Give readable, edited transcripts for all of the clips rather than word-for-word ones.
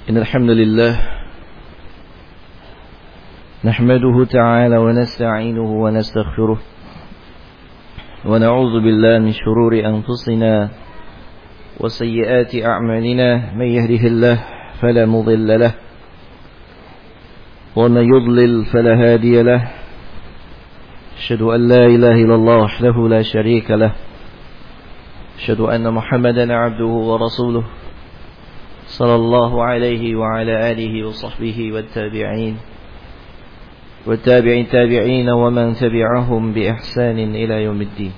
إن الحمد لله نحمده تعالى ونستعينه ونستغفره ونعوذ بالله من شرور أنفسنا وسيئات أعمالنا من يهده الله فلا مضل له ومن يضلل فلا هادي له أشهد أن لا إله إلا الله وحده لا شريك له أشهد أن محمدا عبده ورسوله صلى الله عليه وعلى آله وصحبه والتابعين ومن تبعهم بإحسان إلى يوم الدين.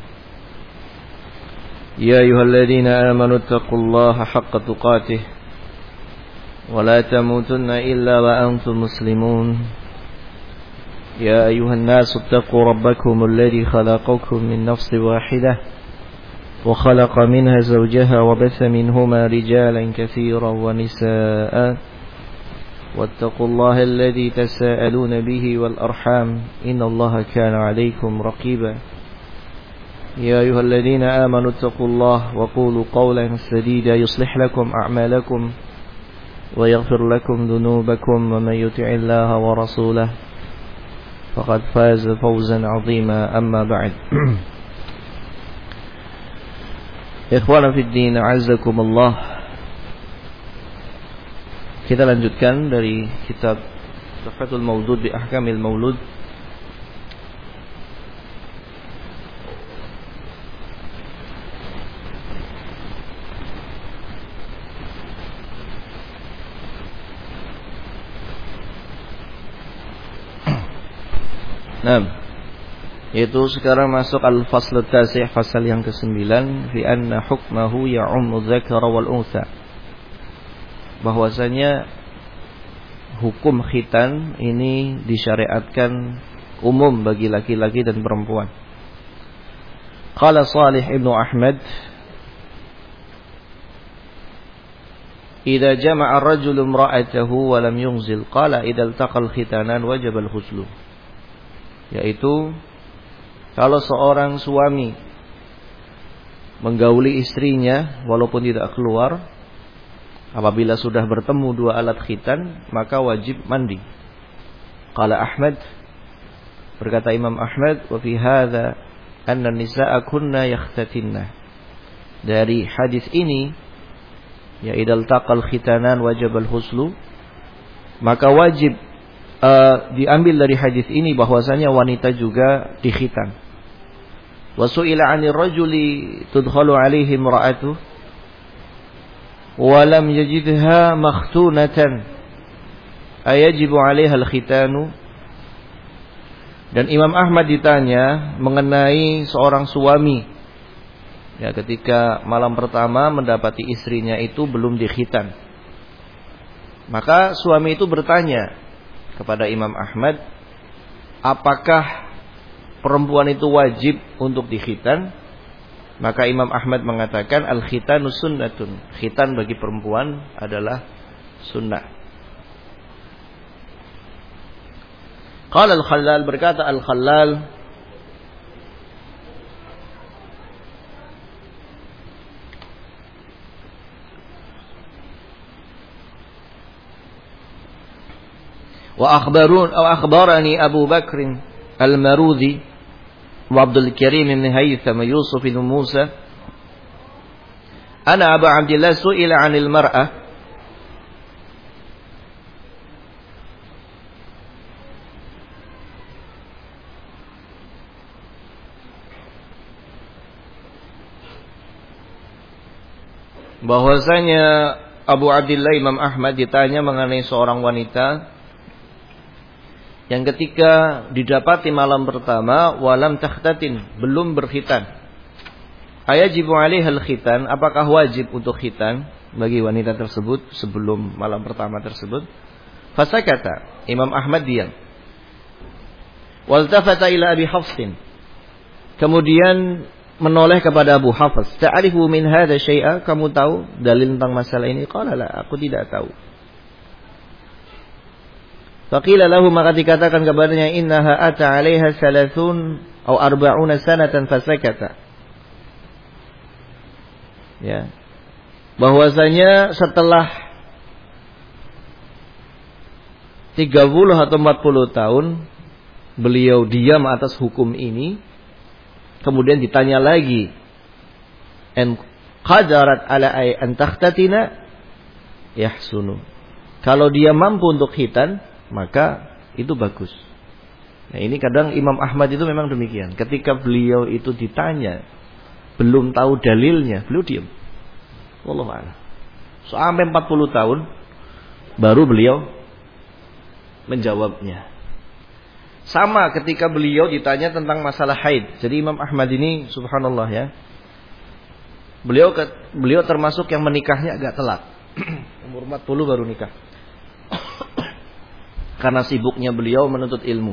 يا أيها الذين آمنوا اتقوا الله حق تقاته ولا تموتن إلا وأنتم مسلمون. يا أيها الناس اتقوا ربكم الذي خلقكم من نفس واحدة وخلق منها زوجها وبث منهما رجالا كثيرا ونساء واتقوا الله الذي تساءلون به والأرحام إن الله كان عليكم رقيبا. يا أيها الذين آمنوا اتقوا الله وقولوا قولا سديدا يصلح لكم أعمالكم ويغفر لكم ذنوبكم ومن يطع الله ورسوله فقد فاز فوزا عظيما. أما بعد Ikhwana fid din, a'azzakumullah. Kita lanjutkan dari kitab Tuhfatul Maulud bi Ahkamil Maulud. Yaitu sekarang masuk al-fasl at-tasi', fasal yang ke-9, fi anna hukmahu ya'ummu dzakara wal untha. Bahwasanya hukum khitan ini disyariatkan umum bagi laki-laki dan perempuan. Qala Salih ibn Ahmad, idza jama'a ar-rajulu imra'atahu wa lam yunzil qala idza iltaqal khitanan wajaba al-ghuslu. Yaitu kalau seorang suami menggauli istrinya walaupun tidak keluar, apabila sudah bertemu dua alat khitan maka wajib mandi. Qala Ahmad, berkata Imam Ahmad, wa fi hadza anna nisaa kunna yakhtatinna. Dari hadis ini, ya idal taqal khitanan wajibal huslu, maka wajib diambil dari hadis ini bahwasanya wanita juga dikhitan. Wa su'ila 'anil rajuli tudkhalu 'alaihi imra'atuhu wa lam yajidha makhtunatan ayajibu 'alaiha al-khitanu. Dan Imam Ahmad ditanya mengenai seorang suami, ya, ketika malam pertama mendapati istrinya itu belum dikhitan. Maka suami itu bertanya kepada Imam Ahmad, apakah perempuan itu wajib untuk dikhitan? Maka Imam Ahmad mengatakan, al-khitanu sunnatun. Khitan bagi perempuan adalah sunnah. Qala al-Khallal, berkata al-Khallal, wa akhbarani Abu Bakr al-Marudhi wa Abdul Karim bin Haytham Yusuf bin Musa ana Abu Abdullah su'ila 'anil mar'ah bahwasanya Abu Abdullah Imam Ahmad ditanya mengenai seorang wanita yang ketika didapati malam pertama walam takhtatin, belum berkhitan. Ayajibu 'alaiha al-khitan, apakah wajib untuk khitan bagi wanita tersebut sebelum malam pertama tersebut? Fasakata, Imam Ahmad diam. Waltafata ila Abi Hafsin, kemudian menoleh kepada Abu Hafs. Ta'rifu min hadha syai'a, kamu tahu dalil tentang masalah ini? Qala la, aku tidak tahu. Faqila lahu, maka dikatakan kepadanya, innaha ata 'alaiha 30 atau 40 sanatan fasakata. Ya. Bahwasanya setelah 30 atau 40 tahun beliau diam atas hukum ini, kemudian ditanya lagi, "En qadarat ala an takhtatina yahsunu." Kalau dia mampu untuk khitan, maka itu bagus. Nah, ini kadang Imam Ahmad itu memang demikian. Ketika beliau itu ditanya, belum tahu dalilnya, beliau diam. Wallahu a'lam. Sampai 40 tahun baru beliau menjawabnya. Sama ketika beliau ditanya tentang masalah haid. Jadi Imam Ahmad ini subhanallah ya. Beliau termasuk yang menikahnya agak telat. Umur 40 baru nikah. Karena sibuknya beliau menuntut ilmu.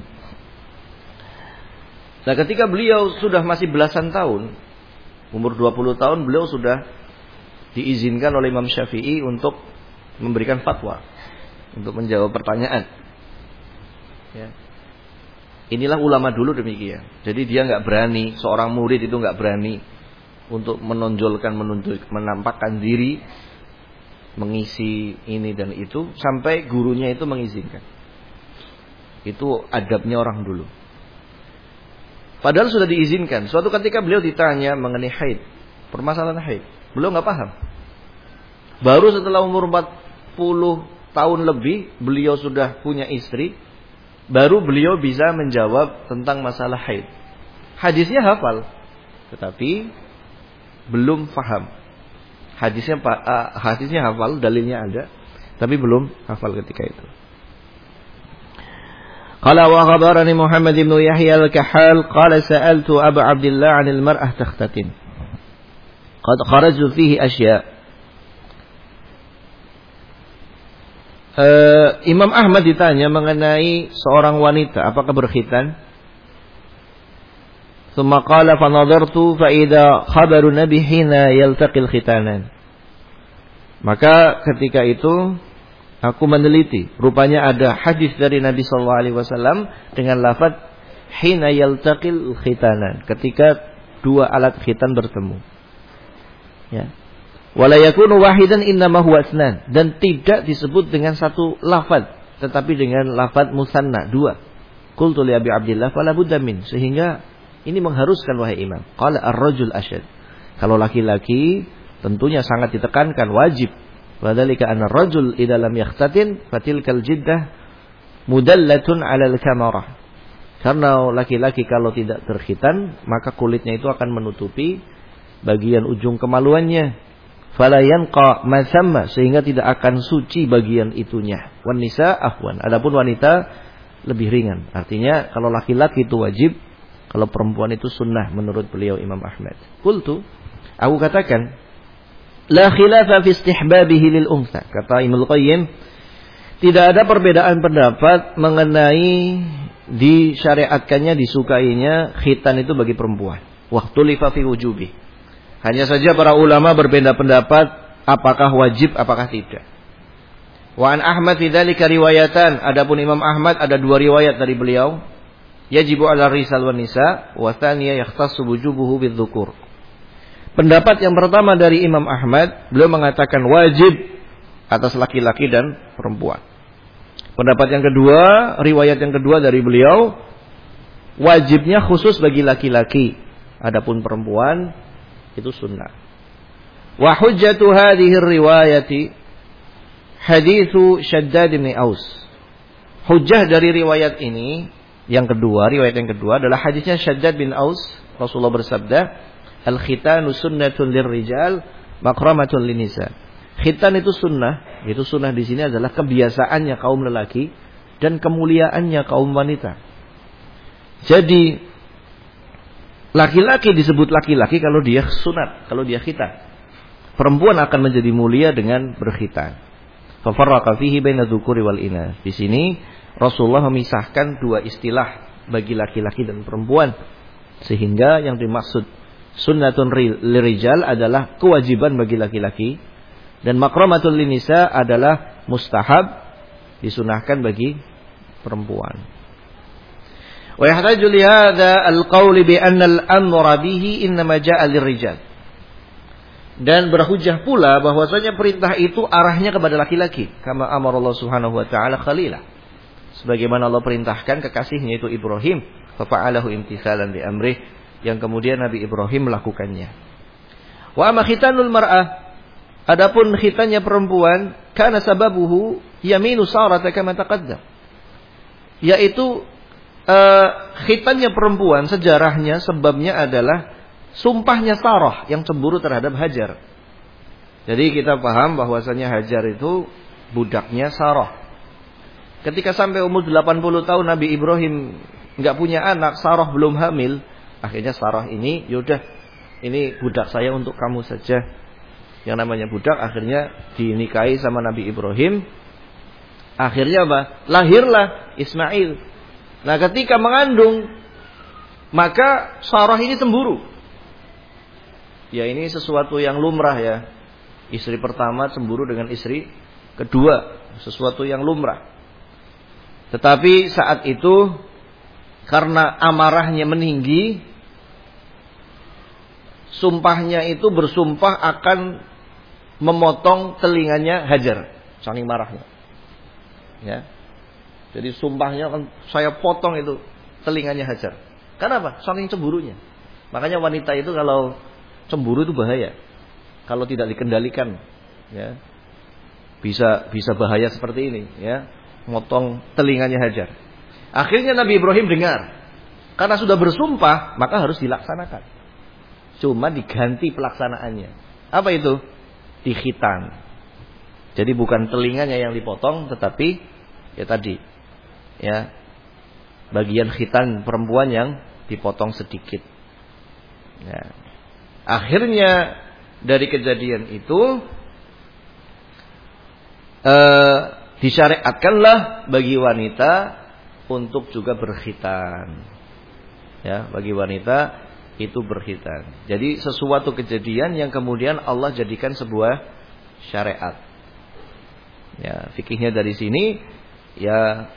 Nah, ketika beliau sudah masih belasan tahun, umur 20 tahun, beliau sudah diizinkan oleh Imam Syafi'i untuk memberikan fatwa, untuk menjawab pertanyaan. Ya. Inilah ulama dulu demikian. Jadi dia nggak berani, seorang murid itu nggak berani untuk menampakkan diri, mengisi ini dan itu sampai gurunya itu mengizinkan. Itu adabnya orang dulu. Padahal sudah diizinkan. Suatu ketika beliau ditanya mengenai haid, permasalahan haid, beliau nggak paham. Baru setelah umur 40 tahun lebih, beliau sudah punya istri, baru beliau bisa menjawab tentang masalah haid. Hadisnya hafal, tetapi belum paham. Hadisnya hafal, dalilnya ada, tapi belum hafal ketika itu. Qala wa khabarani Muhammad bin Yahya al-Kahhal qala sa'altu Abu Abdullah 'anil mar'ah takhtatin. Qad kharaju fihi asya'. Imam Ahmad ditanya mengenai seorang wanita apakah berkhitan. Tsumma qala fa nadartu fa idza khabaru nabi hina yaltaqil khitanan. Maka ketika itu aku meneliti, rupanya ada hadis dari Nabi sallallahu alaihi wasallam dengan lafaz hina yaltaqil khitanan, ketika dua alat khitan bertemu. Ya. Wala yakunu wahidan innama huwa asnan, dan tidak disebut dengan satu lafaz tetapi dengan lafaz musanna, dua. Qultu li Abi Abdillah fala budda min, sehingga ini mengharuskan wahai imam. Qala ar-rajul asyad. Kalau laki-laki tentunya sangat ditekankan, wajib. Wadzalika anna ar-rajul idza lam yakhtatin fatilkal jiddah mudallatun 'alal kamarah. Karena laki-laki kalau tidak terkhitan, maka kulitnya itu akan menutupi bagian ujung kemaluannya. Fala yanqa ma samma, sehingga tidak akan suci bagian itunya. Wan nisa ahwan. Adapun wanita lebih ringan. Artinya kalau laki-laki itu wajib, kalau perempuan itu sunnah menurut beliau Imam Ahmad. Qultu, aku katakan, la khilafa fi istihbabihi lil untha. Kata Ibnu Qayyim, tidak ada perbedaan pendapat mengenai disyariatkannya, disukainya khitan itu bagi perempuan. Waqtulifa fi wujubi. Hanya saja para ulama berbeda pendapat apakah wajib apakah tidak. Wa an Ahmad fi dzalika riwayatan. Adapun Imam Ahmad ada dua riwayat dari beliau. Yajibu 'ala rijal wan nisa wa tsaniya yakhtassu wujubuhu bidzukur. Pendapat yang pertama dari Imam Ahmad, beliau mengatakan wajib atas laki-laki dan perempuan. Pendapat yang kedua, riwayat yang kedua dari beliau, wajibnya khusus bagi laki-laki, adapun perempuan itu sunnah. Wa hujjatu hadhihi riwayati haditsu Shaddad bin Aus. Hujjah dari riwayat ini yang kedua, riwayat yang kedua adalah hadisnya Shaddad bin Aus. Rasulullah bersabda, al-khitanu sunnatun lirrijal makramatun linnisa. Khitan itu sunnah, itu sunnah di sini adalah kebiasaannya kaum lelaki dan kemuliaannya kaum wanita. Jadi laki-laki disebut laki-laki kalau dia sunat, kalau dia khitan. Perempuan akan menjadi mulia dengan berkhitan. Fa farraqa fihi baina dzukuri wal inas. Di sini Rasulullah memisahkan dua istilah bagi laki-laki dan perempuan, sehingga yang dimaksud sunnatun lirijal adalah kewajiban bagi laki-laki, dan makramatul linisa adalah mustahab, disunahkan bagi perempuan. Wa yahtaju li hadza al-qawl bi anna al-amra bihi innama jaa'a lirijal. Dan berhujjah pula bahwasanya perintah itu arahnya kepada laki-laki, kama amara Allah Subhanahu wa taala khalilah. sebagaimana Allah perintahkan kekasihnya itu Ibrahim, fa'alahu imtithalan li amrih, yang kemudian Nabi Ibrahim melakukannya. Wa amma khitanul mar'ah, adapun khitannya perempuan, kana sababuhu yaminu Sarah kama taqaddam, yaitu khitannya perempuan sejarahnya sebabnya adalah sumpahnya Sarah yang cemburu terhadap Hajar. Jadi kita paham bahwasanya Hajar itu budaknya Sarah. Ketika sampai umur 80 tahun Nabi Ibrahim nggak punya anak, Sarah belum hamil, akhirnya Sarah ini, yaudah ini budak saya untuk kamu saja. Yang namanya budak akhirnya dinikahi sama Nabi Ibrahim. Akhirnya apa? Lahirlah Ismail. Nah ketika mengandung, maka Sarah ini cemburu. Ya ini sesuatu yang lumrah ya. Istri pertama cemburu dengan istri kedua, sesuatu yang lumrah. Tetapi saat itu karena amarahnya meninggi, sumpahnya itu bersumpah akan memotong telinganya Hajar, saking marahnya. Ya. Jadi sumpahnya akan saya potong itu telinganya Hajar. Kenapa? Saking cemburunya. Makanya wanita itu kalau cemburu itu bahaya. Kalau tidak dikendalikan, ya, bisa bahaya seperti ini, ya, motong telinganya Hajar. Akhirnya Nabi Ibrahim dengar, karena sudah bersumpah, maka harus dilaksanakan. Cuma diganti pelaksanaannya. Apa itu? Dikhitan. Jadi bukan telinganya yang dipotong, tetapi ya tadi, ya, bagian khitan perempuan yang dipotong sedikit. Ya. Akhirnya dari kejadian itu disyariatkanlah bagi wanita untuk juga berkhitan. Ya, bagi wanita itu berkhitan. Jadi sesuatu kejadian yang kemudian Allah jadikan sebuah syariat. Ya, fikihnya dari sini ya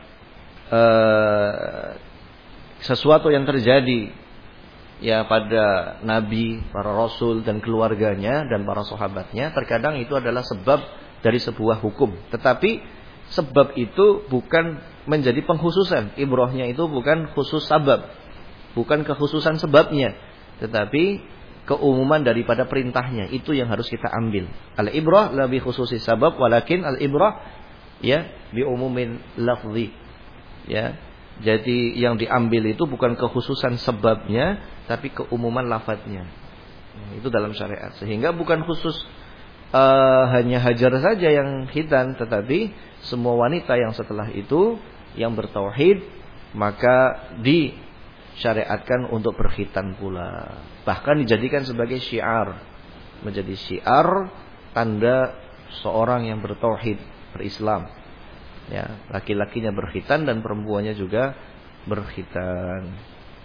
sesuatu yang terjadi ya pada Nabi, para Rasul dan keluarganya dan para sahabatnya, terkadang itu adalah sebab dari sebuah hukum. Tetapi sebab itu bukan menjadi pengkhususan. Ibrahnya itu bukan khusus sabab, bukan kekhususan sebabnya, tetapi keumuman daripada perintahnya. Itu yang harus kita ambil. Al-ibrah la bi khususi sabab, walakin al-ibrah ya bi umumin lafzi. Ya. Jadi yang diambil itu bukan kekhususan sebabnya, tapi keumuman lafadznya. Itu dalam syariat. Sehingga bukan khusus hanya Hajar saja yang khitan, tetapi semua wanita yang setelah itu yang bertauhid, maka disyariatkan untuk berkhitan pula. Bahkan dijadikan sebagai syiar, menjadi syiar tanda seorang yang bertauhid, berislam. Ya, laki-lakinya berkhitan dan perempuannya juga berkhitan.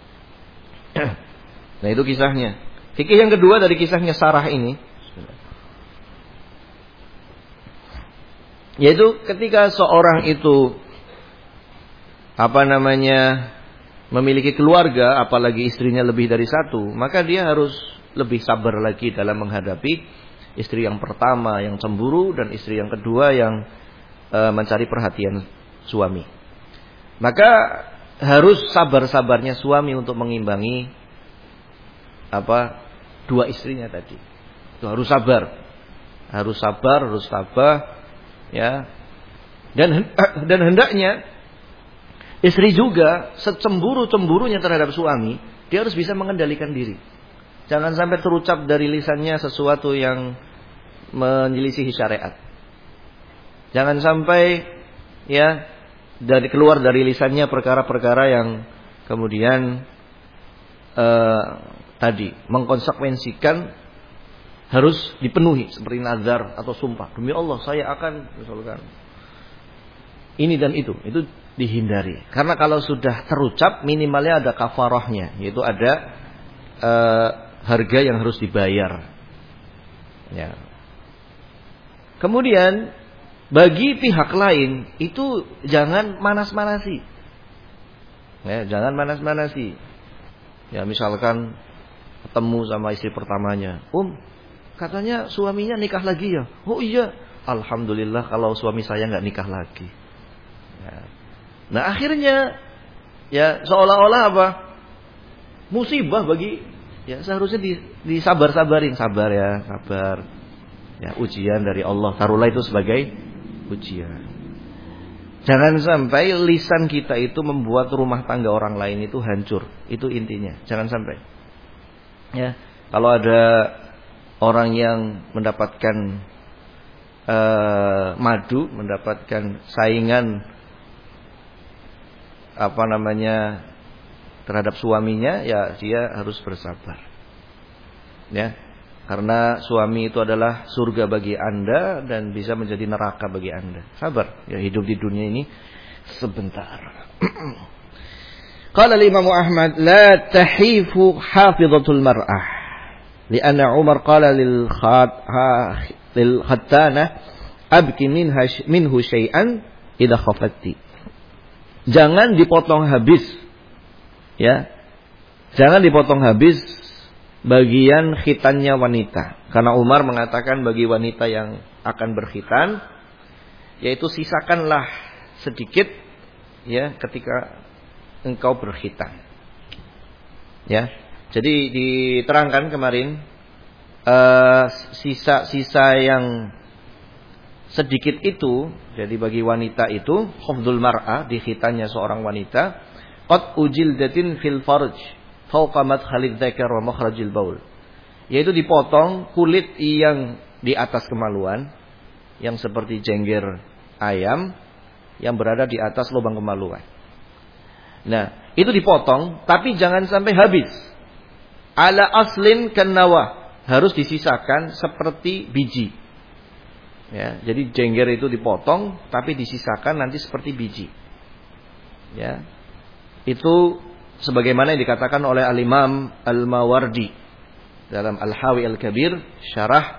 Nah, itu kisahnya. Fikih yang kedua dari kisahnya Sarah ini, yaitu ketika seorang itu memiliki keluarga, apalagi istrinya lebih dari satu, maka dia harus lebih sabar lagi dalam menghadapi istri yang pertama yang cemburu dan istri yang kedua yang mencari perhatian suami. Maka harus sabar-sabarnya suami untuk mengimbangi dua istrinya tadi. Itu harus sabar. Harus tabah, ya. Dan hendaknya istri juga secemburu-cemburunya terhadap suami, dia harus bisa mengendalikan diri. Jangan sampai terucap dari lisannya sesuatu yang menyelisihi syariat. Jangan sampai ya keluar dari lisannya perkara-perkara yang kemudian tadi mengkonsekuensikan harus dipenuhi seperti nazar atau sumpah. Demi Allah saya akan misalkan ini dan itu dihindari. Karena kalau sudah terucap minimalnya ada kafarahnya, yaitu ada harga yang harus dibayar. Ya. Kemudian bagi pihak lain itu jangan manas-manasi. Ya, jangan manas-manasi. Ya, misalkan ketemu sama istri pertamanya, katanya suaminya nikah lagi ya. Oh iya, alhamdulillah kalau suami saya nggak nikah lagi. Ya. Nah, akhirnya ya seolah-olah apa? Musibah bagi ya seharusnya disabar-sabarin, sabar ya, sabar. Ya, ujian dari Allah. Taruhlah itu sebagai ujian. Jangan sampai lisan kita itu membuat rumah tangga orang lain itu hancur. Itu intinya. Jangan sampai. Ya, kalau ada orang yang mendapatkan madu, mendapatkan saingan terhadap suaminya, ya dia harus bersabar. Ya, karena suami itu adalah surga bagi Anda dan bisa menjadi neraka bagi Anda. Sabar, ya hidup di dunia ini sebentar. Qala Imam Ahmad, la tahifu hafizatul mar'ah. Lianna Umar qala lil khattana abki minhu syai'an idza khafatti. Jangan dipotong habis. Ya. Jangan dipotong habis bagian khitannya wanita. Karena Umar mengatakan bagi wanita yang akan berkhitan, yaitu sisakanlah sedikit ya ketika engkau berkhitan. Ya. Jadi diterangkan kemarin sisa-sisa yang sedikit itu, jadi bagi wanita itu khafdul mar'ah, di khitannya seorang wanita, qad ujildatin fil farj fawqa madkhalidz dzakar wa makhrajil baul, yaitu dipotong kulit yang di atas kemaluan, yang seperti jengger ayam yang berada di atas lubang kemaluan. Nah, itu dipotong, tapi jangan sampai habis. Ala aslin kannawa, harus disisakan seperti biji. Ya, jadi jengger itu dipotong, tapi disisakan nanti seperti biji. Ya, itu sebagaimana yang dikatakan oleh Al-Imam Al-Mawardi dalam Al-Hawi Al-Kabir, syarah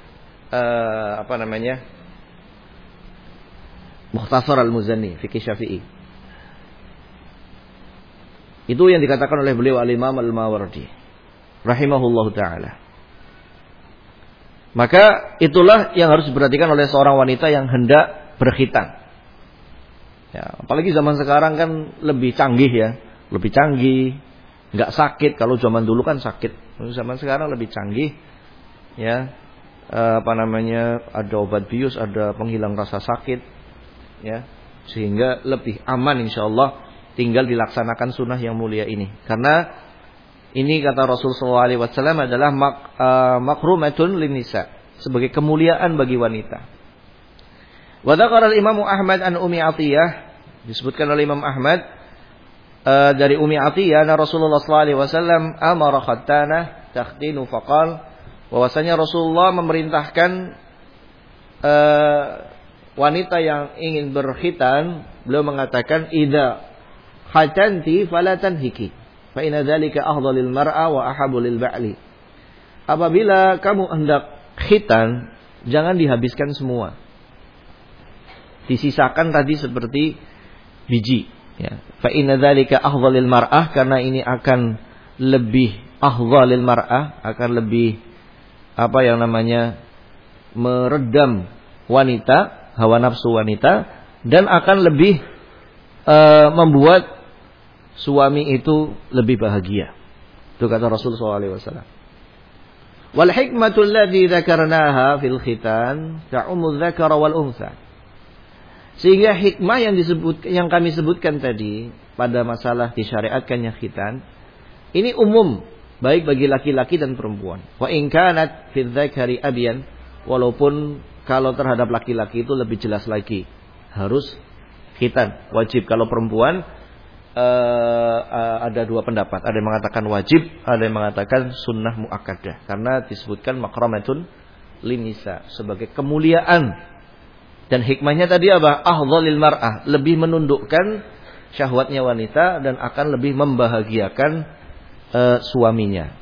Mukhtasar Al-Muzanni Fiqh Syafi'i. Itu yang dikatakan oleh beliau Al-Imam Al-Mawardi rahimahullahu taala. Maka itulah yang harus diperhatikan oleh seorang wanita yang hendak berkhitan. Ya, apalagi zaman sekarang kan lebih canggih ya, lebih canggih, nggak sakit. Kalau zaman dulu kan sakit, zaman sekarang lebih canggih. Ya, ada obat bius, ada penghilang rasa sakit, ya, sehingga lebih aman insyaallah. Tinggal dilaksanakan sunnah yang mulia ini, karena ini kata Rasulullah SAW adalah makrumatun linnisa, sebagai kemuliaan bagi wanita. Wa dzakara al-Imam Ahmad an Ummi Atiyah, disebutkan oleh Imam Ahmad dari Ummi Atiyah, Rasulullah SAW amara khattana takhtinu faqal, bahwasanya Rasulullah memerintahkan wanita yang ingin berkhitan, beliau mengatakan idza khatanti fala tanhiki fa inna dzalika afdhalul mar'a wa ahabbu lil ba'li. Apabila kamu hendak khitan, jangan dihabiskan semua. Disisakan tadi seperti biji, ya. Fa inna dzalika afdhalul mar'ah, karena ini akan lebih afdhalul mar'ah, akan lebih meredam wanita, hawa nafsu wanita, dan akan lebih membuat suami itu lebih bahagia. Itu kata Rasulullah SAW. Wal hikmatul ladzi dzakarnaha fil khitan ta'ummu dzakara wal untha. Sehingga hikmah yang kami sebutkan tadi pada masalah disyariatkannya khitan, ini umum, baik bagi laki-laki dan perempuan. Wa in kanat fil dzakari abyan, walaupun kalau terhadap laki-laki itu lebih jelas lagi, harus khitan, wajib. Kalau perempuan ada dua pendapat, ada yang mengatakan wajib, ada yang mengatakan sunnah muakkadah, karena disebutkan makramatun linisa, sebagai kemuliaan. Dan hikmahnya tadi apa? Afdhalil mar'ah, lebih menundukkan syahwatnya wanita dan akan lebih membahagiakan suaminya.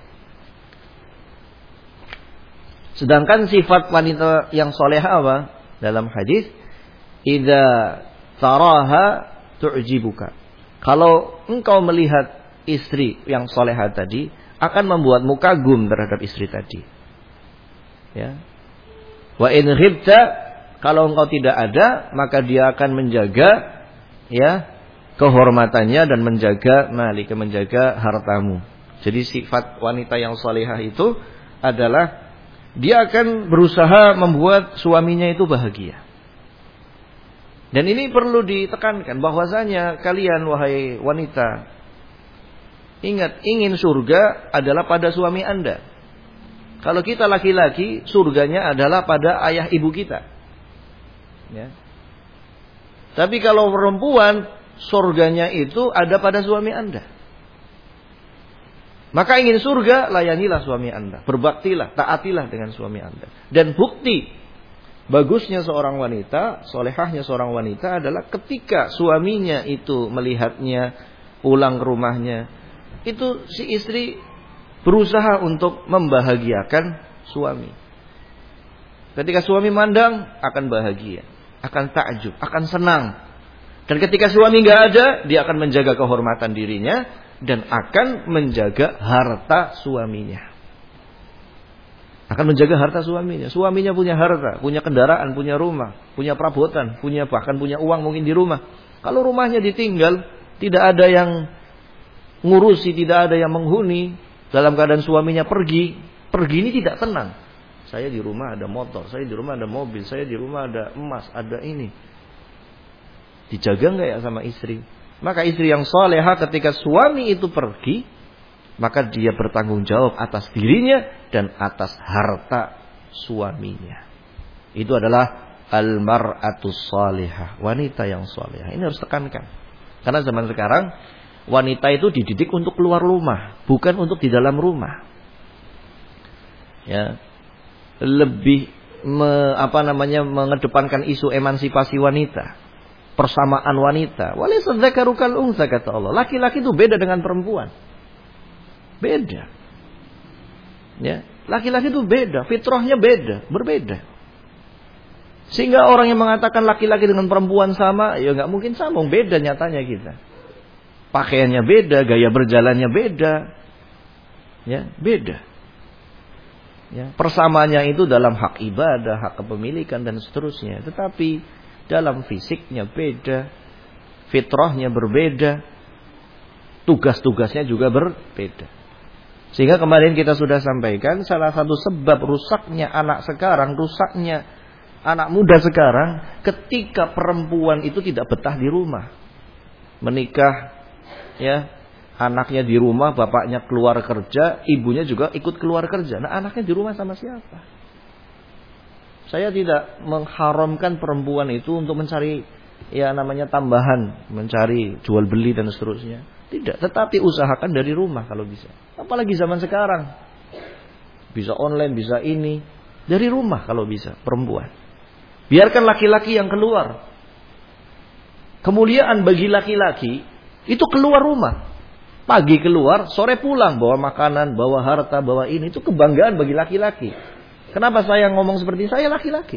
Sedangkan sifat wanita yang solehah apa? Dalam hadis, idza taraha tu'jibuka. Kalau engkau melihat istri yang solehah tadi, akan membuatmu kagum terhadap istri tadi. Ya. Wa in ghibta, kalau engkau tidak ada, maka dia akan menjaga, ya, kehormatannya dan menjaga malika, menjaga hartamu. Jadi sifat wanita yang salihah itu adalah dia akan berusaha membuat suaminya itu bahagia. Dan ini perlu ditekankan bahwasanya kalian wahai wanita, ingat, ingin surga adalah pada suami Anda. Kalau kita laki-laki, surganya adalah pada ayah ibu kita. Ya. Tapi kalau perempuan, surganya itu ada pada suami Anda. Maka ingin surga, layanilah suami Anda. Berbaktilah, taatilah dengan suami Anda. Dan bukti bagusnya seorang wanita, solehahnya seorang wanita adalah ketika suaminya itu melihatnya pulang ke rumahnya, itu si istri berusaha untuk membahagiakan suami. Ketika suami mandang, akan bahagia, akan takjub, akan senang. Dan ketika suami nggak ada, dia akan menjaga kehormatan dirinya dan akan menjaga harta suaminya. Akan menjaga harta suaminya. Suaminya punya harta, punya kendaraan, punya rumah, punya perabotan, bahkan punya uang mungkin di rumah. Kalau rumahnya ditinggal, tidak ada yang ngurusi, tidak ada yang menghuni, dalam keadaan suaminya pergi ini tidak tenang. Saya di rumah ada motor, saya di rumah ada mobil, saya di rumah ada emas, ada ini. Dijaga nggak ya sama istri? Maka istri yang salehah ketika suami itu pergi, maka dia bertanggung jawab atas dirinya dan atas harta suaminya. Itu adalah al-mar'atus salihah, wanita yang salehah. Ini harus tekankan. Karena zaman sekarang wanita itu dididik untuk keluar rumah, bukan untuk di dalam rumah. Ya. Lebih mengedepankan isu emansipasi wanita, persamaan wanita. Walaysa dzakaru kal unsa, kata Allah. Laki-laki itu beda dengan perempuan. Beda. Ya, laki-laki itu beda, fitrahnya beda, berbeda. Sehingga orang yang mengatakan laki-laki dengan perempuan sama, ya enggak mungkin sama, beda nyatanya kita. Pakaiannya beda, gaya berjalannya beda. Ya, beda. Ya, persamaannya itu dalam hak ibadah, hak kepemilikan dan seterusnya. Tetapi dalam fisiknya beda, fitrahnya berbeda, tugas-tugasnya juga berbeda. Sehingga kemarin kita sudah sampaikan salah satu sebab rusaknya anak sekarang, rusaknya anak muda sekarang, ketika perempuan itu tidak betah di rumah. Menikah, ya, anaknya di rumah, bapaknya keluar kerja, ibunya juga ikut keluar kerja. Nah, anaknya di rumah sama siapa? Saya tidak mengharamkan perempuan itu untuk mencari ya namanya tambahan, mencari jual beli dan seterusnya. Tidak, tetapi usahakan dari rumah kalau bisa. Apalagi zaman sekarang. Bisa online, bisa ini. Dari rumah kalau bisa, perempuan. Biarkan laki-laki yang keluar. Kemuliaan bagi laki-laki itu keluar rumah. Pagi keluar, sore pulang, bawa makanan, bawa harta, bawa ini. Itu kebanggaan bagi laki-laki. Kenapa saya ngomong seperti ini? Saya laki-laki.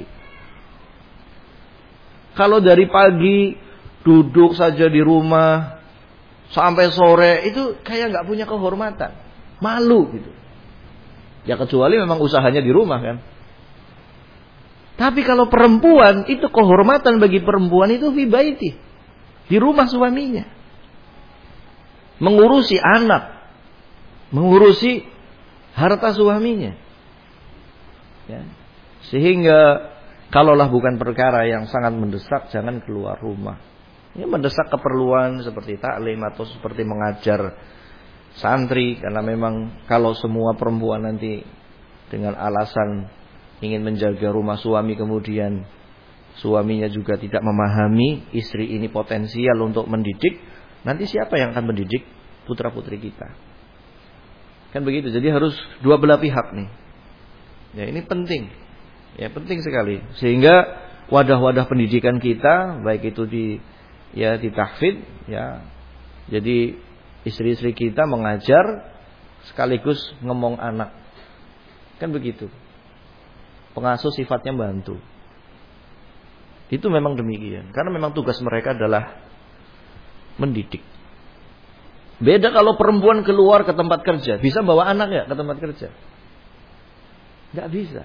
Kalau dari pagi duduk saja di rumah sampai sore, itu kayak nggak punya kehormatan, malu gitu. Ya kecuali memang usahanya di rumah kan. Tapi kalau perempuan, itu kehormatan bagi perempuan itu fi baiti, di rumah suaminya. Mengurusi anak, mengurusi harta suaminya. Ya. Sehingga kalaulah bukan perkara yang sangat mendesak, jangan keluar rumah. Ya, mendesak keperluan seperti taklim atau seperti mengajar santri, karena memang kalau semua perempuan nanti dengan alasan ingin menjaga rumah suami, kemudian suaminya juga tidak memahami istri ini potensial untuk mendidik, nanti siapa yang akan mendidik putra-putri kita? Kan begitu. Jadi harus dua belah pihak nih. Ya, ini penting. Ya, penting sekali. Sehingga wadah-wadah pendidikan kita, baik itu di tahfidz, ya. Jadi istri-istri kita mengajar sekaligus ngomong anak. Kan begitu. Pengasuh sifatnya bantu. Itu memang demikian. Karena memang tugas mereka adalah mendidik. Beda kalau perempuan keluar ke tempat kerja, bisa bawa anak ya ke tempat kerja? Enggak bisa.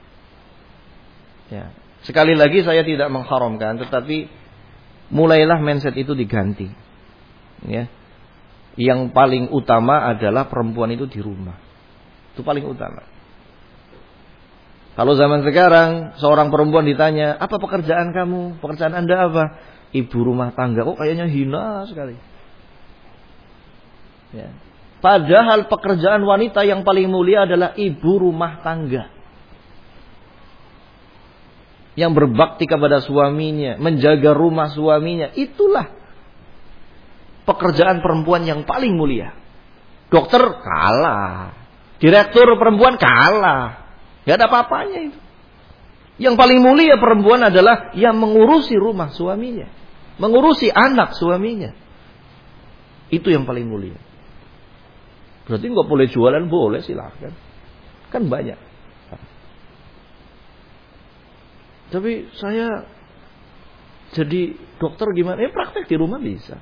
Ya, sekali lagi saya tidak mengharamkan, tetapi mulailah mindset itu diganti. Ya. Yang paling utama adalah perempuan itu di rumah. Itu paling utama. Kalau zaman sekarang seorang perempuan ditanya, apa pekerjaan kamu? Pekerjaan Anda apa? Ibu rumah tangga. Oh, kayaknya hina sekali. Ya. Padahal pekerjaan wanita yang paling mulia adalah ibu rumah tangga. Yang berbakti kepada suaminya, menjaga rumah suaminya. Itulah pekerjaan perempuan yang paling mulia. Dokter kalah. Direktur perempuan kalah. Gak ada apa-apanya itu. Yang paling mulia perempuan adalah yang mengurusi rumah suaminya. Mengurusi anak suaminya. Itu yang paling mulia. Berarti nggak boleh jualan, boleh silahkan. Kan banyak. Tapi saya jadi dokter gimana? Praktek di rumah bisa.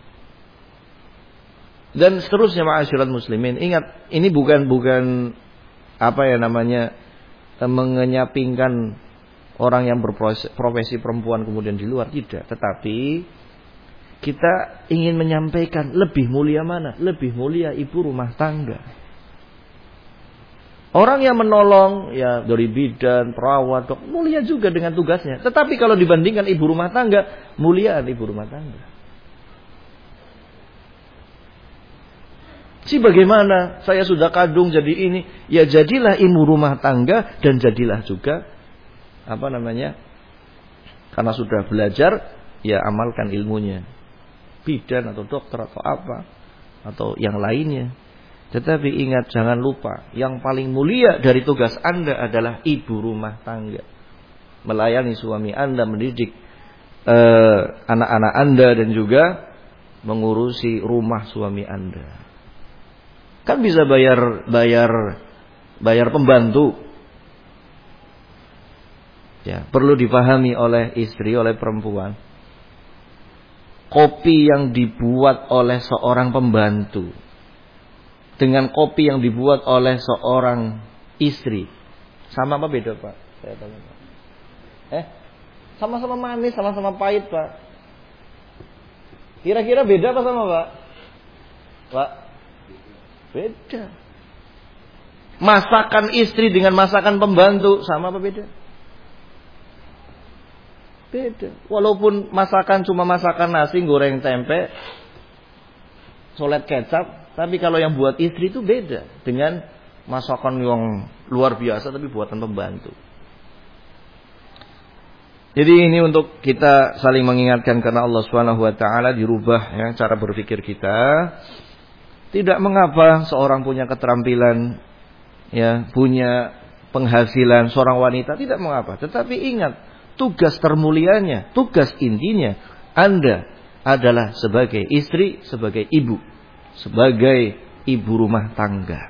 Dan seterusnya ma'asyiral muslimin. Ingat, ini bukan apa ya namanya, mengenyapingkan orang yang berprofesi perempuan kemudian di luar, tidak. Tetapi kita ingin menyampaikan lebih mulia mana? Lebih mulia ibu rumah tangga. Orang yang menolong ya dari bidan, perawat, dok, mulia juga dengan tugasnya. Tetapi kalau dibandingkan ibu rumah tangga, mulia ibu rumah tangga. Si bagaimana? Saya sudah kadung jadi ini. Ya jadilah ibu rumah tangga dan jadilah juga apa namanya? Karena sudah belajar, ya amalkan ilmunya. Bidan atau dokter atau apa atau yang lainnya. Tetapi ingat, jangan lupa, yang paling mulia dari tugas Anda adalah ibu rumah tangga. Melayani suami Anda, mendidik anak-anak Anda dan juga mengurusi rumah suami Anda. Kan bisa bayar pembantu. Ya, perlu dipahami oleh istri, oleh perempuan. Kopi yang dibuat oleh seorang pembantu dengan kopi yang dibuat oleh seorang istri, sama apa beda, Pak? Saya tanya, Pak. Sama-sama manis, sama-sama pahit, Pak. Kira-kira beda apa sama, Pak? Pak? Beda. Masakan istri dengan masakan pembantu sama apa beda? Beda. Walaupun masakan cuma masakan nasi, goreng tempe, solet kecap, tapi kalau yang buat istri itu beda dengan masakan yang luar biasa tapi buatan pembantu. Jadi ini untuk kita saling mengingatkan karena Allah Subhanahu wa taala dirubah ya cara berpikir kita. Tidak mengapa seorang punya keterampilan ya, punya penghasilan, seorang wanita tidak mengapa, tetapi ingat tugas termulianya, tugas intinya Anda adalah sebagai istri, sebagai ibu, sebagai ibu rumah tangga.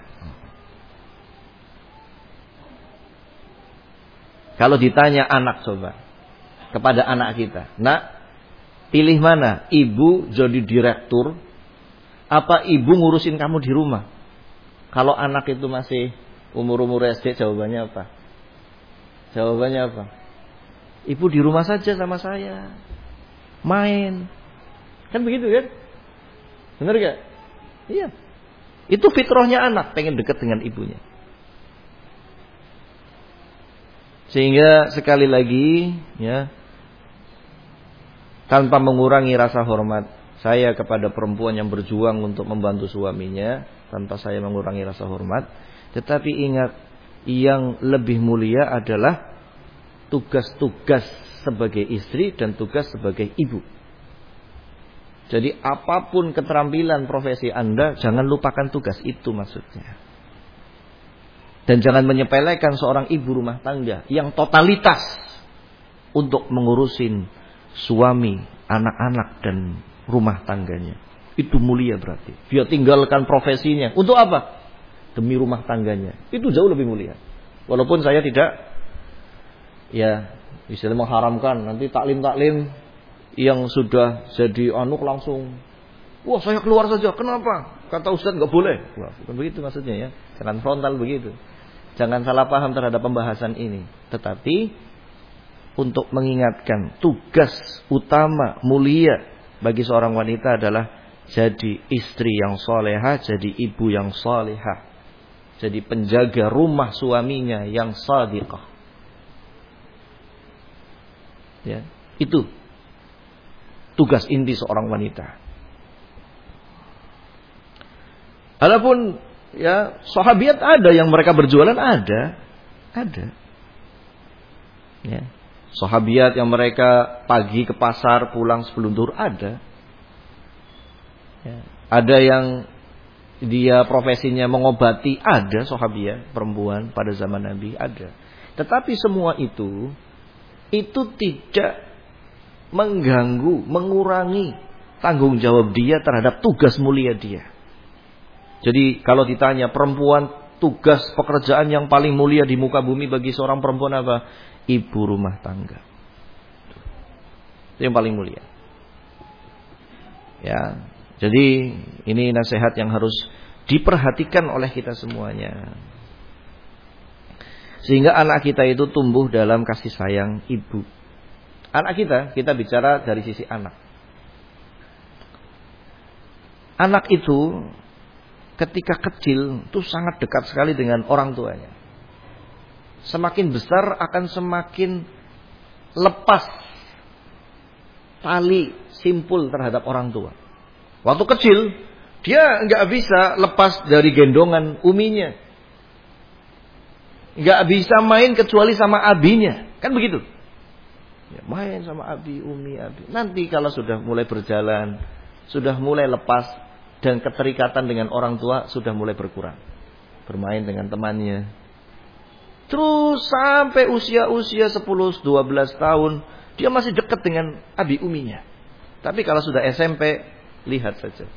Kalau ditanya anak coba kepada anak kita, nak, pilih mana? Ibu jadi direktur, apa ibu ngurusin kamu di rumah? Kalau anak itu masih umur-umur SD, jawabannya apa? Jawabannya apa? Ibu di rumah saja sama saya, main. Kan begitu kan? Benar gak? Iya. Itu fitrahnya anak, pengen dekat dengan ibunya. Sehingga sekali lagi ya, tanpa mengurangi rasa hormat saya kepada perempuan yang berjuang untuk membantu suaminya, tanpa saya mengurangi rasa hormat, tetapi ingat, yang lebih mulia adalah tugas-tugas sebagai istri dan tugas sebagai ibu. Jadi apapun keterampilan profesi Anda, jangan lupakan tugas itu maksudnya. Dan jangan menyepelekan seorang ibu rumah tangga yang totalitas untuk mengurusin suami, anak-anak dan rumah tangganya. Itu mulia berarti. Dia tinggalkan profesinya. Untuk apa? Demi rumah tangganya. Itu jauh lebih mulia. Walaupun saya tidak ya istilahnya mengharamkan nanti taklim-taklim yang sudah jadi anuk langsung, wah saya keluar saja, kenapa? Kata Ustaz nggak boleh. Wah, bukan begitu maksudnya ya. Jangan frontal begitu. Jangan salah paham terhadap pembahasan ini. Tetapi untuk mengingatkan tugas utama mulia bagi seorang wanita adalah jadi istri yang solehah, jadi ibu yang solehah, jadi penjaga rumah suaminya yang shadiqah. Ya, itu tugas inti seorang wanita. Adapun ya sahabiat ada yang mereka berjualan, ada. Ya. Sahabiat yang mereka pagi ke pasar pulang sebelum zuhur ada. Ya. Ada yang dia profesinya mengobati, ada sahabiat perempuan pada zaman Nabi, ada. Tetapi semua itu tidak mengganggu, mengurangi tanggung jawab dia terhadap tugas mulia dia. Jadi kalau ditanya perempuan, tugas pekerjaan yang paling mulia di muka bumi bagi seorang perempuan apa? Ibu rumah tangga. Itu yang paling mulia. Ya, jadi ini nasihat yang harus diperhatikan oleh kita semuanya. Sehingga anak kita itu tumbuh dalam kasih sayang ibu. Anak kita bicara dari sisi anak. Anak itu ketika kecil itu sangat dekat sekali dengan orang tuanya. Semakin besar akan semakin lepas tali simpul terhadap orang tua. Waktu kecil dia nggak bisa lepas dari gendongan uminya, nggak bisa main kecuali sama abinya, kan begitu? Ya, main sama abi, umi, abi. Nanti kalau sudah mulai berjalan, sudah mulai lepas dan keterikatan dengan orang tua sudah mulai berkurang, bermain dengan temannya. Terus sampai usia 10-12 tahun dia masih dekat dengan abi uminya. Tapi kalau sudah SMP, lihat saja.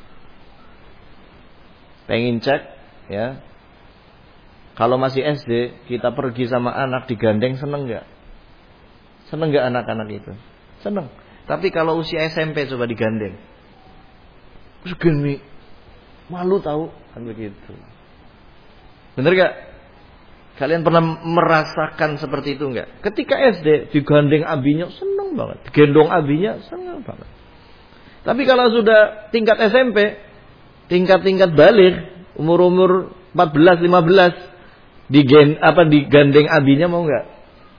Pengen cek ya. Kalau masih SD, kita pergi sama anak digandeng, seneng gak? Seneng gak anak-anak itu? Seneng. Tapi kalau usia SMP coba digandeng, segini malu tahu, kan begitu. Bener gak? Kalian pernah merasakan seperti itu enggak? Ketika SD digandeng abinya seneng banget, digendong abinya seneng banget. Tapi kalau sudah tingkat SMP, tingkat baligh, umur 14, 15, digandeng abinya mau enggak?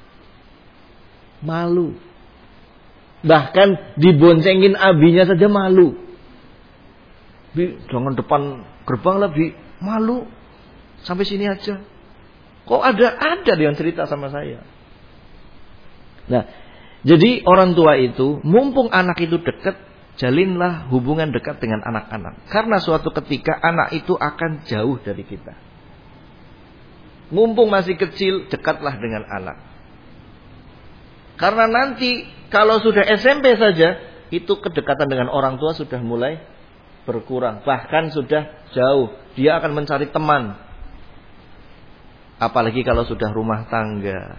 Malu. Bahkan diboncengin abinya saja malu. Bi, jangan depan gerbang lah, Bi. Malu. Sampai sini aja. Kok ada yang cerita sama saya. Nah, jadi orang tua itu, mumpung anak itu dekat, jalinlah hubungan dekat dengan anak-anak. Karena suatu ketika anak itu akan jauh dari kita. Mumpung masih kecil, dekatlah dengan anak. Karena nanti kalau sudah SMP saja, itu kedekatan dengan orang tua sudah mulai berkurang. Bahkan sudah jauh. Dia akan mencari teman. Apalagi kalau sudah rumah tangga.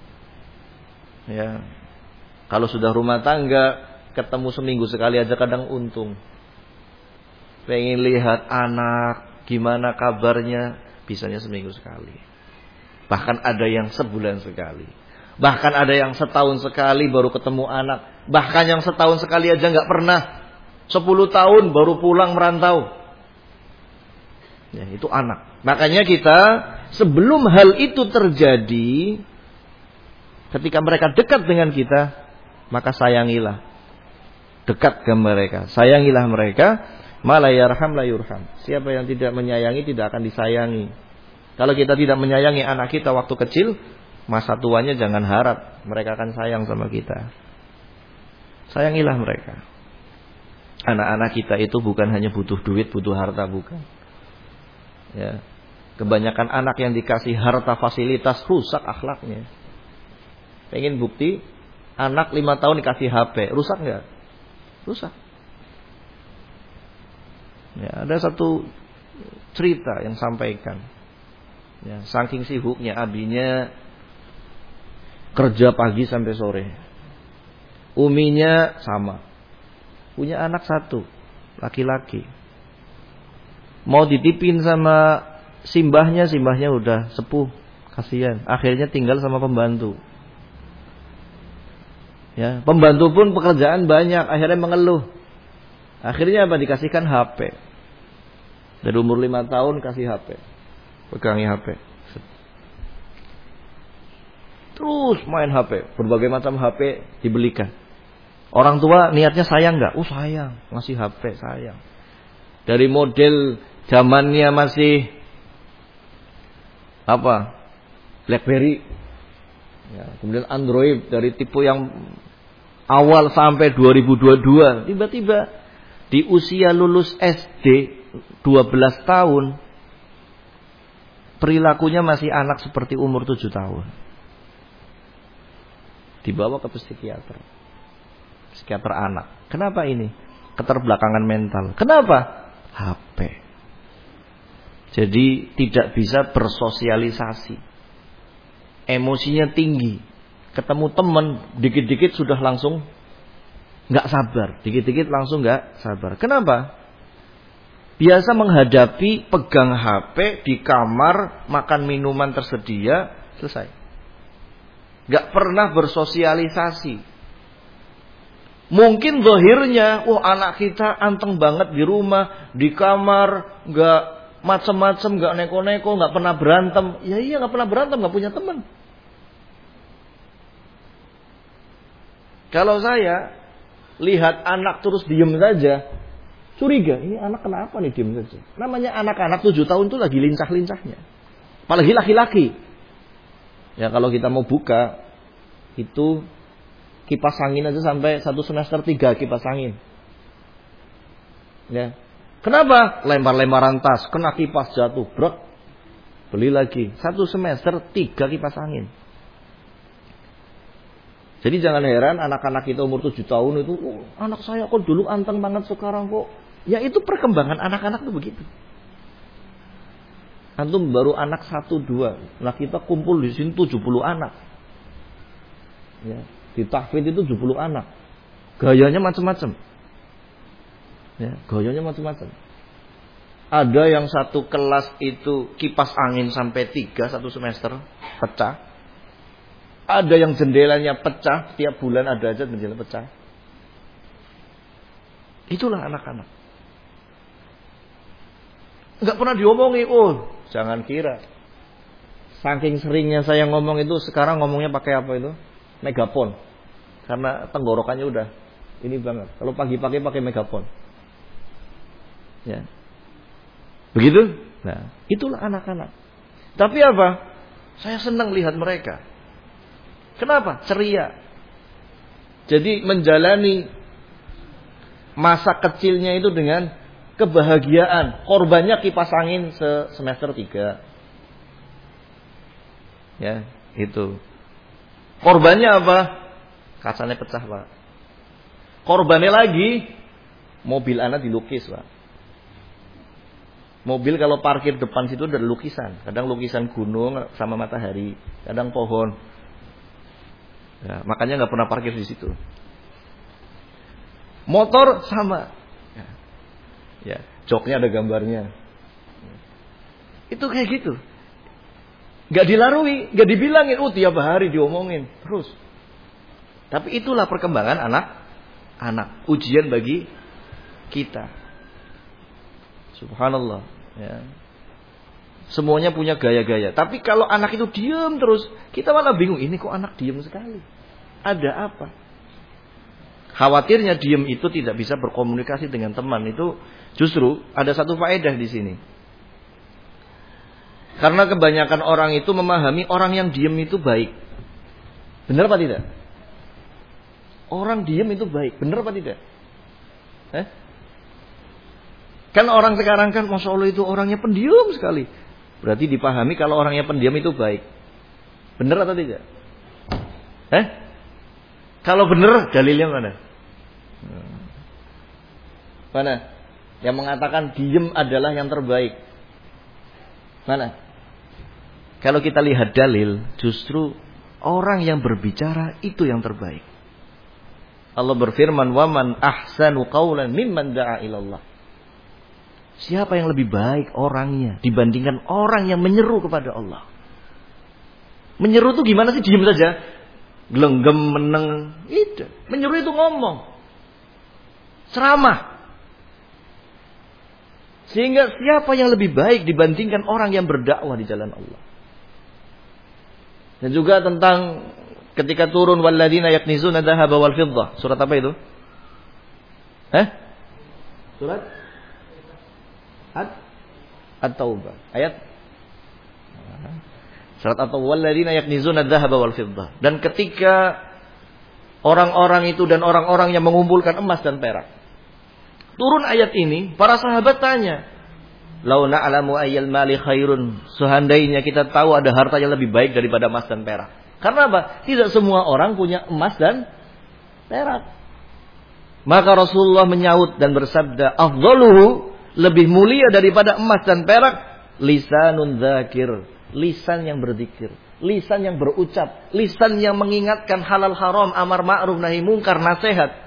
Ya. Kalau sudah rumah tangga, ketemu seminggu sekali aja kadang untung. Pengen lihat anak, gimana kabarnya, bisanya seminggu sekali. Bahkan ada yang sebulan sekali. Bahkan ada yang setahun sekali baru ketemu anak. Bahkan yang setahun sekali aja gak pernah. 10 tahun baru pulang merantau. Ya, itu anak. Makanya kita sebelum hal itu terjadi, ketika mereka dekat dengan kita, maka sayangilah. Dekat ke mereka. Sayangilah mereka. Ma la yarham la yurham. Siapa yang tidak menyayangi tidak akan disayangi. Kalau kita tidak menyayangi anak kita waktu kecil, masa tuanya jangan harap mereka akan sayang sama kita. Sayangilah mereka. Anak-anak kita itu bukan hanya butuh duit, butuh harta, bukan. Ya. Kebanyakan anak yang dikasih harta fasilitas rusak akhlaknya. Pengen bukti, anak 5 tahun dikasih HP, rusak enggak? Rusak. Ya, ada satu cerita yang sampaikan. Ya, saking sibuknya abinya kerja pagi sampai sore. Uminya sama. Punya anak 1, laki-laki. Mau ditipin sama simbahnya udah sepuh, kasihan. Akhirnya tinggal sama pembantu. Ya, pembantu pun pekerjaan banyak, akhirnya mengeluh. Akhirnya apa? Dikasihkan HP. Dari umur 5 tahun kasih HP. Pegangi HP. Terus main HP. Berbagai macam HP dibelikan. Orang tua niatnya sayang nggak? Sayang. Ngasih HP, sayang. Dari model zamannya masih apa? BlackBerry. Ya, kemudian Android dari tipe yang awal sampai 2022. Tiba-tiba di usia lulus SD 12 tahun perilakunya masih anak seperti umur 7 tahun. Dibawa ke psikiater anak. Kenapa ini? Keterbelakangan mental. Kenapa? HP. Jadi tidak bisa bersosialisasi. Emosinya tinggi. Ketemu teman, dikit-dikit sudah langsung nggak sabar. Dikit-dikit langsung nggak sabar. Kenapa? Biasa menghadapi pegang HP di kamar, makan minuman tersedia, selesai. Nggak pernah bersosialisasi. Mungkin zahirnya, anak kita anteng banget di rumah, di kamar, nggak macem-macem, nggak neko-neko, nggak pernah berantem. Ya iya, nggak pernah berantem, nggak punya teman. Kalau saya lihat anak terus diem saja, curiga, ini anak kenapa nih diem saja? Namanya anak-anak 7 tahun tuh lagi lincah-lincahnya. Apalagi laki-laki. Ya kalau kita mau buka, itu kipas angin aja sampai 1 semester 3 kipas angin. Ya. Kenapa? Lempar-lemparan tas, kena kipas jatuh, brok. Beli lagi. 1 semester 3 kipas angin. Jadi jangan heran anak-anak kita umur 7 tahun itu, anak saya kok dulu anteng banget sekarang kok. Ya itu perkembangan anak-anak itu begitu. Antum baru anak 1, 2. Nah kita kumpul di sini 70 anak. Ya, di tahfidz itu 70 anak. Gayanya macam-macam. Ya, gayanya macam-macam. Ada yang satu kelas itu kipas angin sampai 3 1 semester pecah. Ada yang jendelanya pecah, tiap bulan ada aja jendela pecah. Itulah anak-anak. Enggak pernah diomongi, jangan kira. Saking seringnya saya ngomong itu, sekarang ngomongnya pakai apa itu? Megapon. Karena tenggorokannya udah ini banget. Kalau pagi-pagi pakai megapon. Ya. Begitu? Nah, itulah anak-anak. Tapi apa? Saya senang lihat mereka. Kenapa? Ceria. Jadi menjalani masa kecilnya itu dengan kebahagiaan. Korbannya kipas angin semester 3. Ya, itu. Korbannya apa? Kacanya pecah, Pak. Korbannya lagi mobil anak dilukis, Pak. Mobil kalau parkir depan situ ada lukisan. Kadang lukisan gunung sama matahari, kadang pohon. Ya, makanya nggak pernah parkir di situ. Motor sama. Ya, joknya ada gambarnya. Itu kayak gitu. Nggak dilarui, nggak dibilangin, tiap hari diomongin terus. Tapi itulah perkembangan anak. Ujian bagi kita. Subhanallah. Ya. Semuanya punya gaya-gaya. Tapi kalau anak itu diam terus, kita malah bingung. Ini kok anak diam sekali? Ada apa? Khawatirnya diam itu tidak bisa berkomunikasi dengan teman. Itu justru ada satu faedah di sini. Karena kebanyakan orang itu memahami orang yang diam itu baik. Benar apa tidak? Orang diam itu baik. Benar apa tidak? Kan orang sekarang kan Masya Allah itu orangnya pendiam sekali. Berarti dipahami kalau orangnya pendiam itu baik. Benar atau tidak? Kalau benar dalilnya mana? Mana? Yang mengatakan diam adalah yang terbaik. Mana? Kalau kita lihat dalil, justru orang yang berbicara itu yang terbaik. Allah berfirman, "Waman ahsanu qawlan mimman da'a ilallah." Siapa yang lebih baik orangnya dibandingkan orang yang menyeru kepada Allah? Menyeru itu gimana sih? Diam saja, gelenggem, meneng. Itu. Menyeru itu ngomong, ceramah. Sehingga siapa yang lebih baik dibandingkan orang yang berdakwah di jalan Allah. Dan juga tentang ketika turun walladzina yaknizuna dzahaba wal fiddah. Surat apa itu? Surat At-Taubah. Ayat Surat At-Taubah walladzina yaknizuna dzahaba wal fiddah. Dan ketika orang-orang itu dan orang-orang yang mengumpulkan emas dan perak. Turun ayat ini, para sahabat tanya, "Lau na'lamu ayyal mali khairun." Seandainya kita tahu ada harta yang lebih baik daripada emas dan perak. Karena apa? Tidak semua orang punya emas dan perak. Maka Rasulullah menyaut dan bersabda, "Afdaluhu," lebih mulia daripada emas dan perak, lisanun dzakir, lisan yang berzikir, lisan yang berucap, lisan yang mengingatkan halal haram, amar ma'ruf nahi mungkar, nasihat.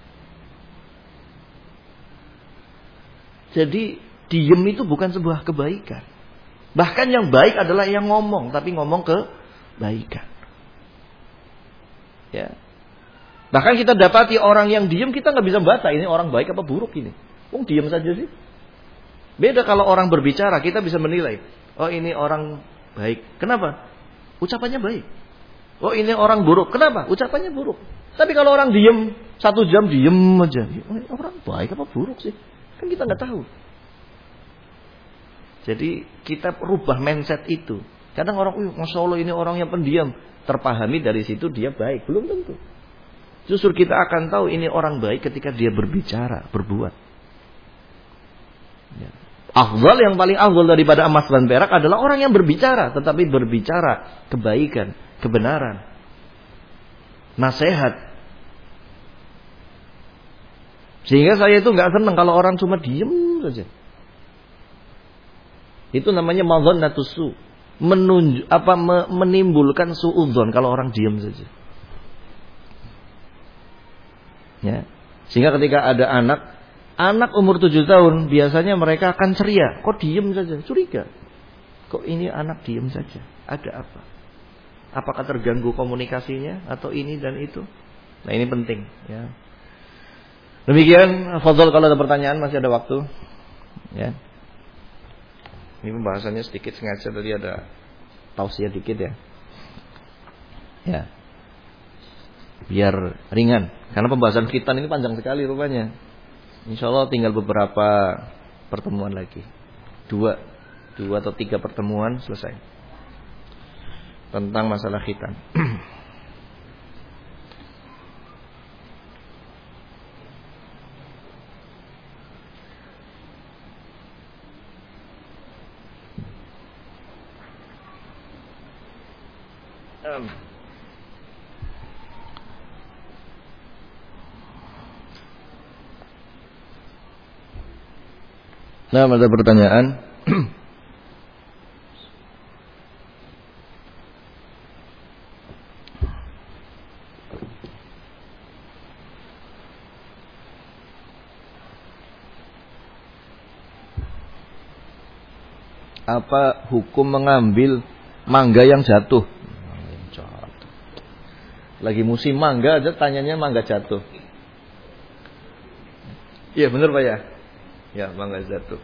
Jadi diem itu bukan sebuah kebaikan. Bahkan yang baik adalah yang ngomong, tapi ngomong kebaikan. Ya. Bahkan kita dapati orang yang diem, kita nggak bisa baca ini orang baik apa buruk ini. Diem saja sih. Beda kalau orang berbicara, kita bisa menilai. Oh ini orang baik. Kenapa? Ucapannya baik. Oh ini orang buruk. Kenapa? Ucapannya buruk. Tapi kalau orang diem, 1 jam diem aja. Orang baik apa buruk sih? Kan kita nggak tahu. Jadi kita rubah mindset itu. Kadang orang, Masya Allah ini orang yang pendiam. Terpahami dari situ dia baik. Belum tentu. Justru kita akan tahu ini orang baik ketika dia berbicara, berbuat. Ya. Afdal, yang paling afdal daripada emas dan perak adalah orang yang berbicara. Tetapi berbicara kebaikan, kebenaran, nasihat. Sehingga saya itu nggak senang kalau orang cuma diem saja. Itu namanya madzannatus su, menimbulkan suudzon kalau orang diem saja. Ya. Sehingga ketika ada anak umur 7 tahun, biasanya mereka akan ceria. Kok diem saja? Curiga. Kok ini anak diem saja? Ada apa? Apakah terganggu komunikasinya atau ini dan itu? Nah ini penting. Ya. Demikian, fadhol, kalau ada pertanyaan masih ada waktu. Ya. Ini pembahasannya sedikit, sengaja tadi ada tausiah dikit ya. Ya. Biar ringan. Karena pembahasan khitan ini panjang sekali rupanya. Insyaallah tinggal beberapa pertemuan lagi. 2 atau 3 pertemuan selesai. Tentang masalah khitan. Nah, ada pertanyaan. Apa hukum mengambil mangga yang jatuh? Lagi musim mangga aja tanyanya mangga jatuh. Iya benar Pak ya? Ya mangga jatuh.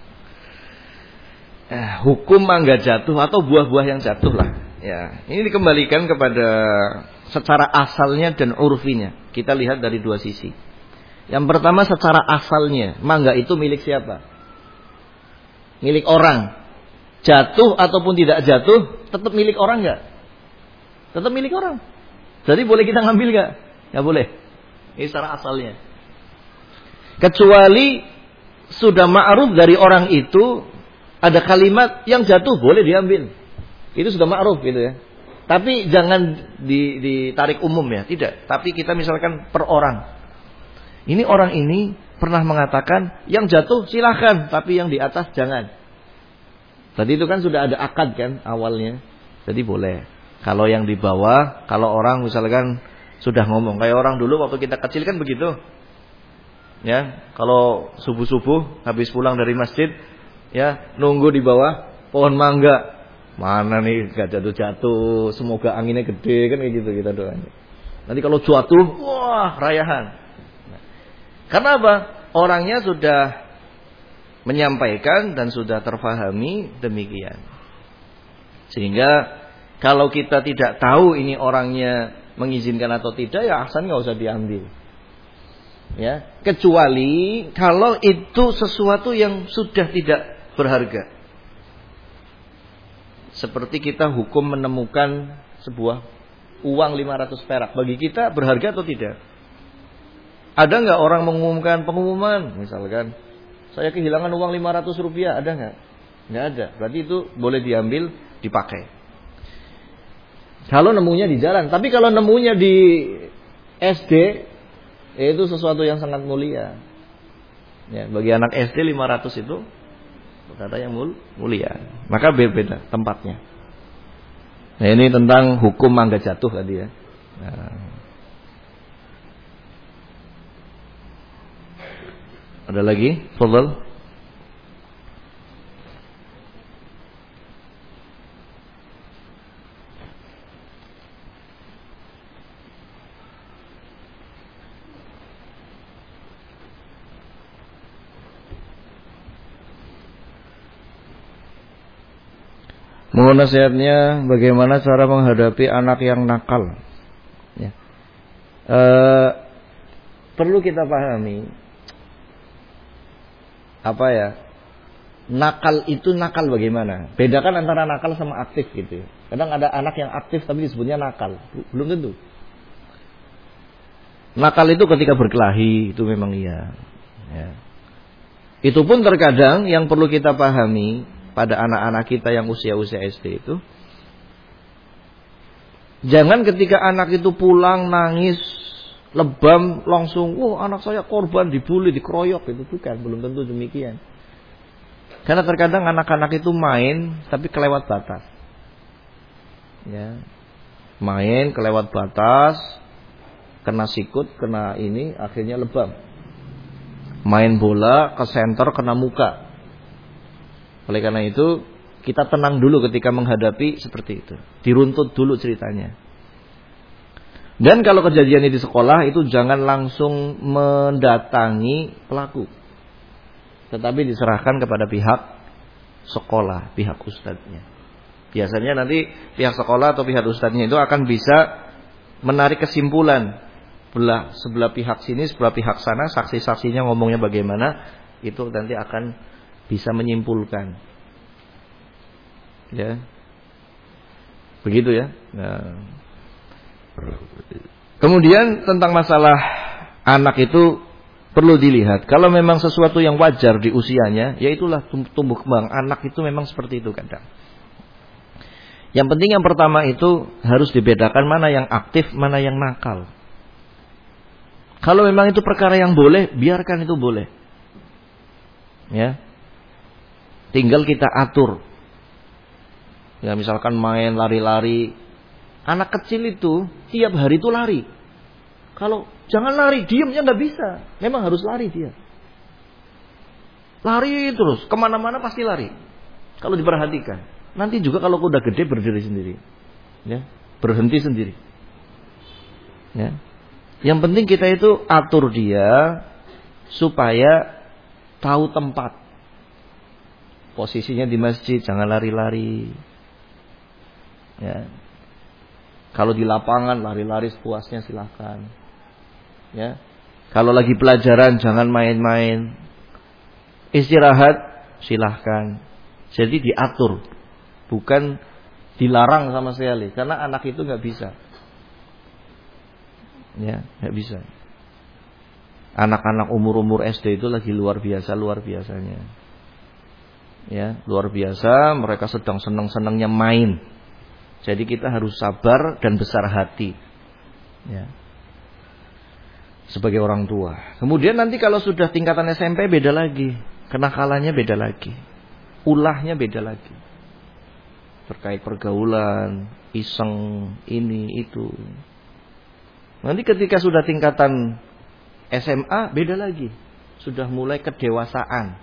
Hukum mangga jatuh atau buah-buah yang jatuh lah. Ya, ini dikembalikan kepada secara asalnya dan urfinya. Kita lihat dari 2 sisi. Yang pertama secara asalnya, mangga itu milik siapa? Milik orang. Jatuh ataupun tidak jatuh, tetap milik orang nggak? Tetap milik orang. Jadi boleh kita ngambil nggak? Nggak boleh. Ini secara asalnya. Kecuali sudah ma'ruf dari orang itu, ada kalimat yang jatuh boleh diambil. Itu sudah ma'ruf gitu ya. Tapi jangan ditarik umum ya, tidak. Tapi kita misalkan per orang. Ini orang ini pernah mengatakan yang jatuh silahkan, tapi yang di atas jangan. Tadi itu kan sudah ada akad kan awalnya. Jadi boleh. Kalau yang di bawah, kalau orang misalkan sudah ngomong, kayak orang dulu waktu kita kecil kan begitu. Ya, kalau subuh-subuh habis pulang dari masjid, ya, nunggu di bawah pohon mangga. Mana nih gak jatuh-jatuh, semoga anginnya gede, kan kayak gitu kita doanya. Nanti kalau jatuh, wah, rayahan. Karena apa? Orangnya sudah menyampaikan dan sudah terfahami demikian. Sehingga kalau kita tidak tahu ini orangnya mengizinkan atau tidak, ya ahsan nggak usah diambil. Ya, kecuali kalau itu sesuatu yang sudah tidak berharga. Seperti kita hukum menemukan sebuah uang 500 perak. Bagi kita berharga atau tidak? Ada nggak orang mengumumkan pengumuman, misalkan saya kehilangan uang 500 rupiah, ada nggak? Nggak ada. Berarti itu boleh diambil, dipakai. Kalau nemunya di jalan. Tapi kalau nemunya di SD, itu sesuatu yang sangat mulia. Ya, bagi anak SD 500 itu kata yang mulia. Maka berbeda tempatnya. Nah, ini tentang hukum mangga jatuh tadi ya. Nah. Ada lagi? Fadhal. Mohon nasihatnya bagaimana cara menghadapi anak yang nakal. Ya. Perlu kita pahami apa ya? Nakal itu nakal bagaimana? Bedakan antara nakal sama aktif gitu. Kadang ada anak yang aktif tapi disebutnya nakal. Belum tentu. Nakal itu ketika berkelahi itu memang iya. Ya. Itu pun terkadang yang perlu kita pahami pada anak-anak kita yang usia-usia SD itu, jangan ketika anak itu pulang nangis, lebam langsung, anak saya korban dibully, dikeroyok, itu bukan, belum tentu demikian. Karena terkadang anak-anak itu main tapi kelewat batas. Ya. Main kelewat batas, kena sikut, kena ini, akhirnya lebam. Main bola ke senter kena muka. Oleh karena itu, kita tenang dulu ketika menghadapi seperti itu. Diruntut dulu ceritanya. Dan kalau kejadiannya di sekolah, itu jangan langsung mendatangi pelaku. Tetapi diserahkan kepada pihak sekolah, pihak ustadznya. Biasanya nanti pihak sekolah atau pihak ustadznya itu akan bisa menarik kesimpulan. Sebelah pihak sini, sebelah pihak sana, saksi-saksinya ngomongnya bagaimana, itu nanti akan bisa menyimpulkan, ya, begitu ya. Nah. Kemudian tentang masalah anak itu perlu dilihat. Kalau memang sesuatu yang wajar di usianya, ya itulah tumbuh kembang anak itu memang seperti itu kadang. Yang penting yang pertama itu harus dibedakan mana yang aktif, mana yang nakal. Kalau memang itu perkara yang boleh, biarkan itu boleh, ya. Tinggal kita atur. Ya misalkan main lari-lari. Anak kecil itu tiap hari itu lari. Kalau jangan lari, diamnya nggak bisa. Memang harus lari dia. Lari terus, kemana-mana pasti lari. Kalau diperhatikan. Nanti juga kalau udah gede berdiri sendiri. Ya, berhenti sendiri. Ya. Yang penting kita itu atur dia supaya tahu tempat. Posisinya di masjid, jangan lari-lari. Ya. Kalau di lapangan lari-lari sepuasnya silahkan. Ya. Kalau lagi pelajaran jangan main-main. Istirahat silahkan. Jadi diatur, bukan dilarang sama sekali. Karena anak itu nggak bisa. Ya, nggak bisa. Anak-anak umur-umur SD itu lagi luar biasanya. Ya, luar biasa, mereka sedang senang-senangnya main. Jadi kita harus sabar dan besar hati. Ya. Sebagai orang tua. Kemudian nanti kalau sudah tingkatan SMP beda lagi. Kenakalannya beda lagi. Ulahnya beda lagi. Terkait pergaulan, iseng, ini, itu. Nanti ketika sudah tingkatan SMA beda lagi. Sudah mulai kedewasaan.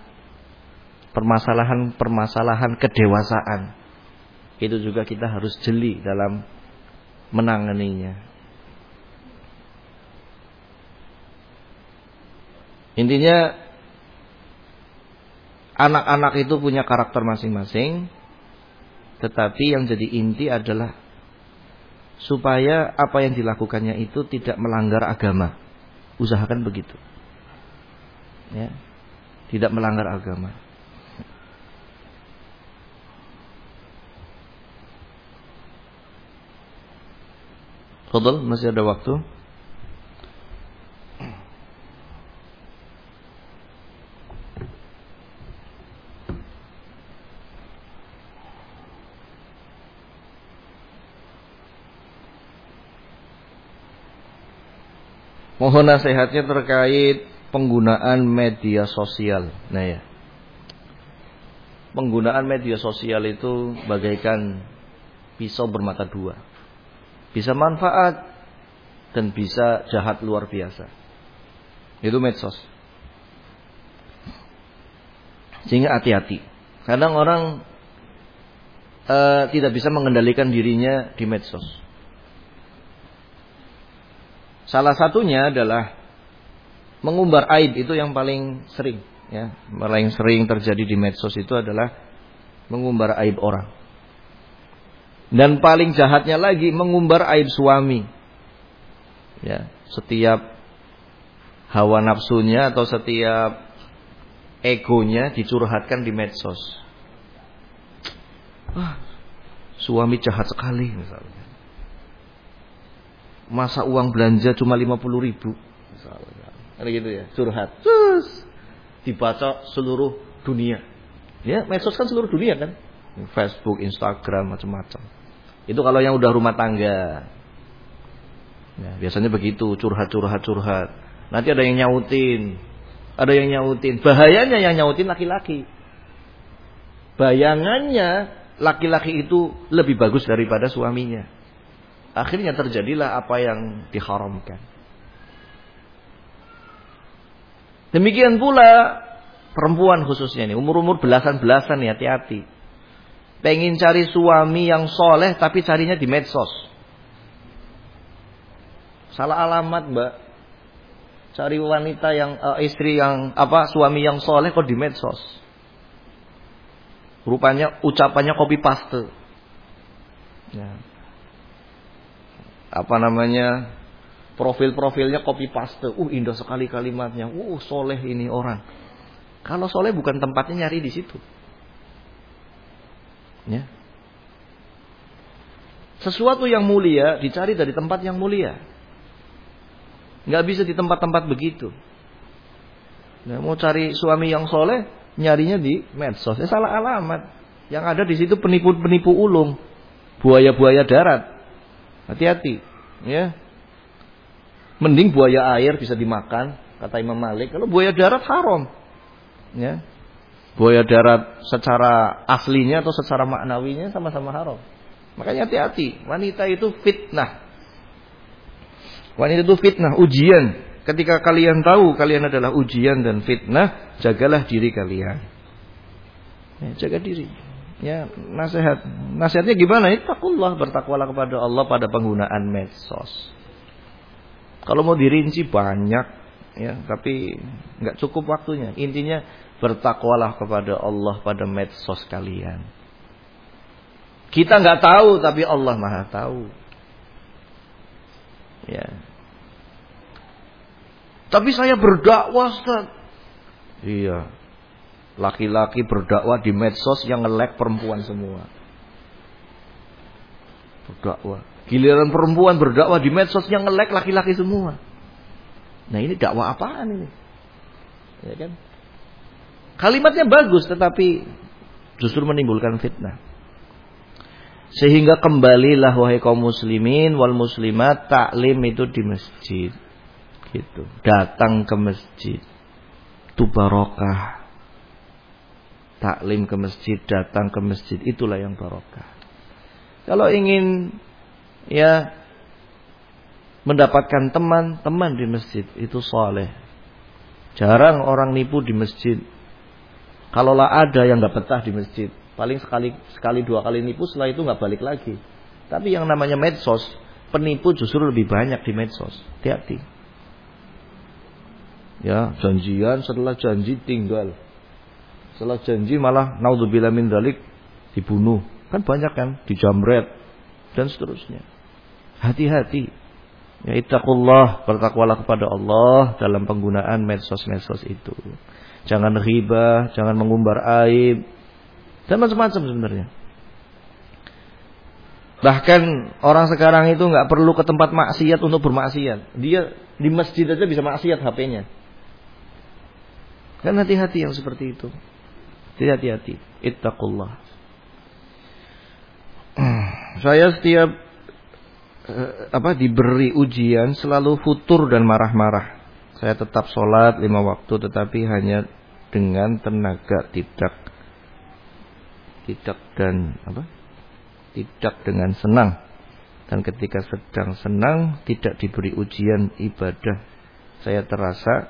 Permasalahan kedewasaan. Itu juga kita harus jeli dalam menanganinya. Intinya Anak-anak itu punya karakter masing-masing, tetapi yang jadi inti adalah supaya apa yang dilakukannya itu tidak melanggar agama. Usahakan begitu. Ya. Tidak melanggar agama. Fadhal, masih ada waktu? Mohon nasihatnya terkait penggunaan media sosial. Nah ya, penggunaan media sosial itu bagaikan pisau bermata dua. Bisa manfaat dan bisa jahat luar biasa. Itu medsos. Sehingga hati-hati. Kadang orang tidak bisa mengendalikan dirinya di medsos. Salah satunya adalah mengumbar aib, itu yang paling sering, ya. Paling sering terjadi di medsos itu adalah mengumbar aib orang. Dan paling jahatnya lagi mengumbar aib suami. Ya, setiap hawa nafsunya atau setiap egonya dicurhatkan di medsos. Suami jahat sekali misalnya. Masa uang belanja cuma 50.000 misalnya. Ada gitu ya, curhat. Terus dibaca seluruh dunia. Ya, medsos kan seluruh dunia kan. Facebook, Instagram, macam-macam. Itu kalau yang udah rumah tangga. Ya, biasanya begitu, curhat. Nanti ada yang nyautin. Bahayanya yang nyautin laki-laki. Bayangannya laki-laki itu lebih bagus daripada suaminya. Akhirnya terjadilah apa yang diharamkan. Demikian pula perempuan khususnya nih, umur-umur belasan-belasan nih, hati-hati. Pengen cari suami yang soleh tapi carinya di medsos. Salah alamat, Mbak. Cari wanita yang suami yang soleh kok di medsos. Rupanya ucapannya copy paste. Ya. Profil-profilnya copy paste. Indah sekali kalimatnya. Soleh ini orang. Kalau soleh bukan tempatnya nyari di situ. Ya. Sesuatu yang mulia dicari dari tempat yang mulia. Nggak bisa di tempat-tempat begitu. Nah, mau cari suami yang soleh, nyarinya di medsos. Salah alamat. Yang ada di situ penipu-penipu ulung, buaya-buaya darat. Hati-hati, ya. Mending buaya air bisa dimakan, kata Imam Malik. Kalau buaya darat haram, ya. Buaya darat secara aslinya atau secara maknawinya sama-sama haram. Makanya hati-hati. Wanita itu fitnah. Wanita itu fitnah, ujian. Ketika kalian tahu kalian adalah ujian dan fitnah, jagalah diri kalian. Ya, jaga diri. Ya, nasihatnya gimana? Ittaqullah, bertakwalah kepada Allah pada penggunaan medsos. Kalau mau dirinci banyak, ya, tapi nggak cukup waktunya. Intinya bertakwalah kepada Allah pada medsos kalian. Kita nggak tahu, tapi Allah Maha tahu. Ya. Tapi saya berdakwah, Ustaz. Iya. Laki-laki berdakwah di medsos yang nge-like perempuan semua. Berdakwah. Giliran perempuan berdakwah di medsos yang nge-like laki-laki semua. Nah, ini dakwah apaan ini? Ya kan? Kalimatnya bagus tetapi justru menimbulkan fitnah. Sehingga kembalilah wahai kaum muslimin wal muslimat, taklim itu di masjid. Gitu. Datang ke masjid. Itu barokah. Taklim ke masjid, datang ke masjid, itulah yang barokah. Kalau ingin ya mendapatkan teman di masjid, itu soleh. Jarang orang nipu di masjid. Kalaulah ada yang nggak betah di masjid, paling sekali dua kali nipu, setelah itu nggak balik lagi. Tapi yang namanya medsos, penipu justru lebih banyak di medsos. Hati-hati. Ya, janjian, setelah janji tinggal. Setelah janji malah naudzubillah min dzalik dibunuh. Kan banyak kan, dijamret dan seterusnya. Hati-hati. Ya, ittaqullah, bertakwalah kepada Allah dalam penggunaan medsos-medsos itu. Jangan ghibah, jangan mengumbar aib dan macam-macam sebenarnya. Bahkan orang sekarang itu nggak perlu ke tempat maksiat untuk bermaksiat. Dia di masjid aja bisa maksiat HP-nya. Kan hati-hati yang seperti itu. Hati-hati. Ittaqullah. Saya setiap diberi ujian selalu futur dan marah-marah. Saya tetap sholat 5 waktu tetapi hanya dengan tenaga, tidak dengan senang. Dan ketika sedang senang tidak diberi ujian ibadah, saya terasa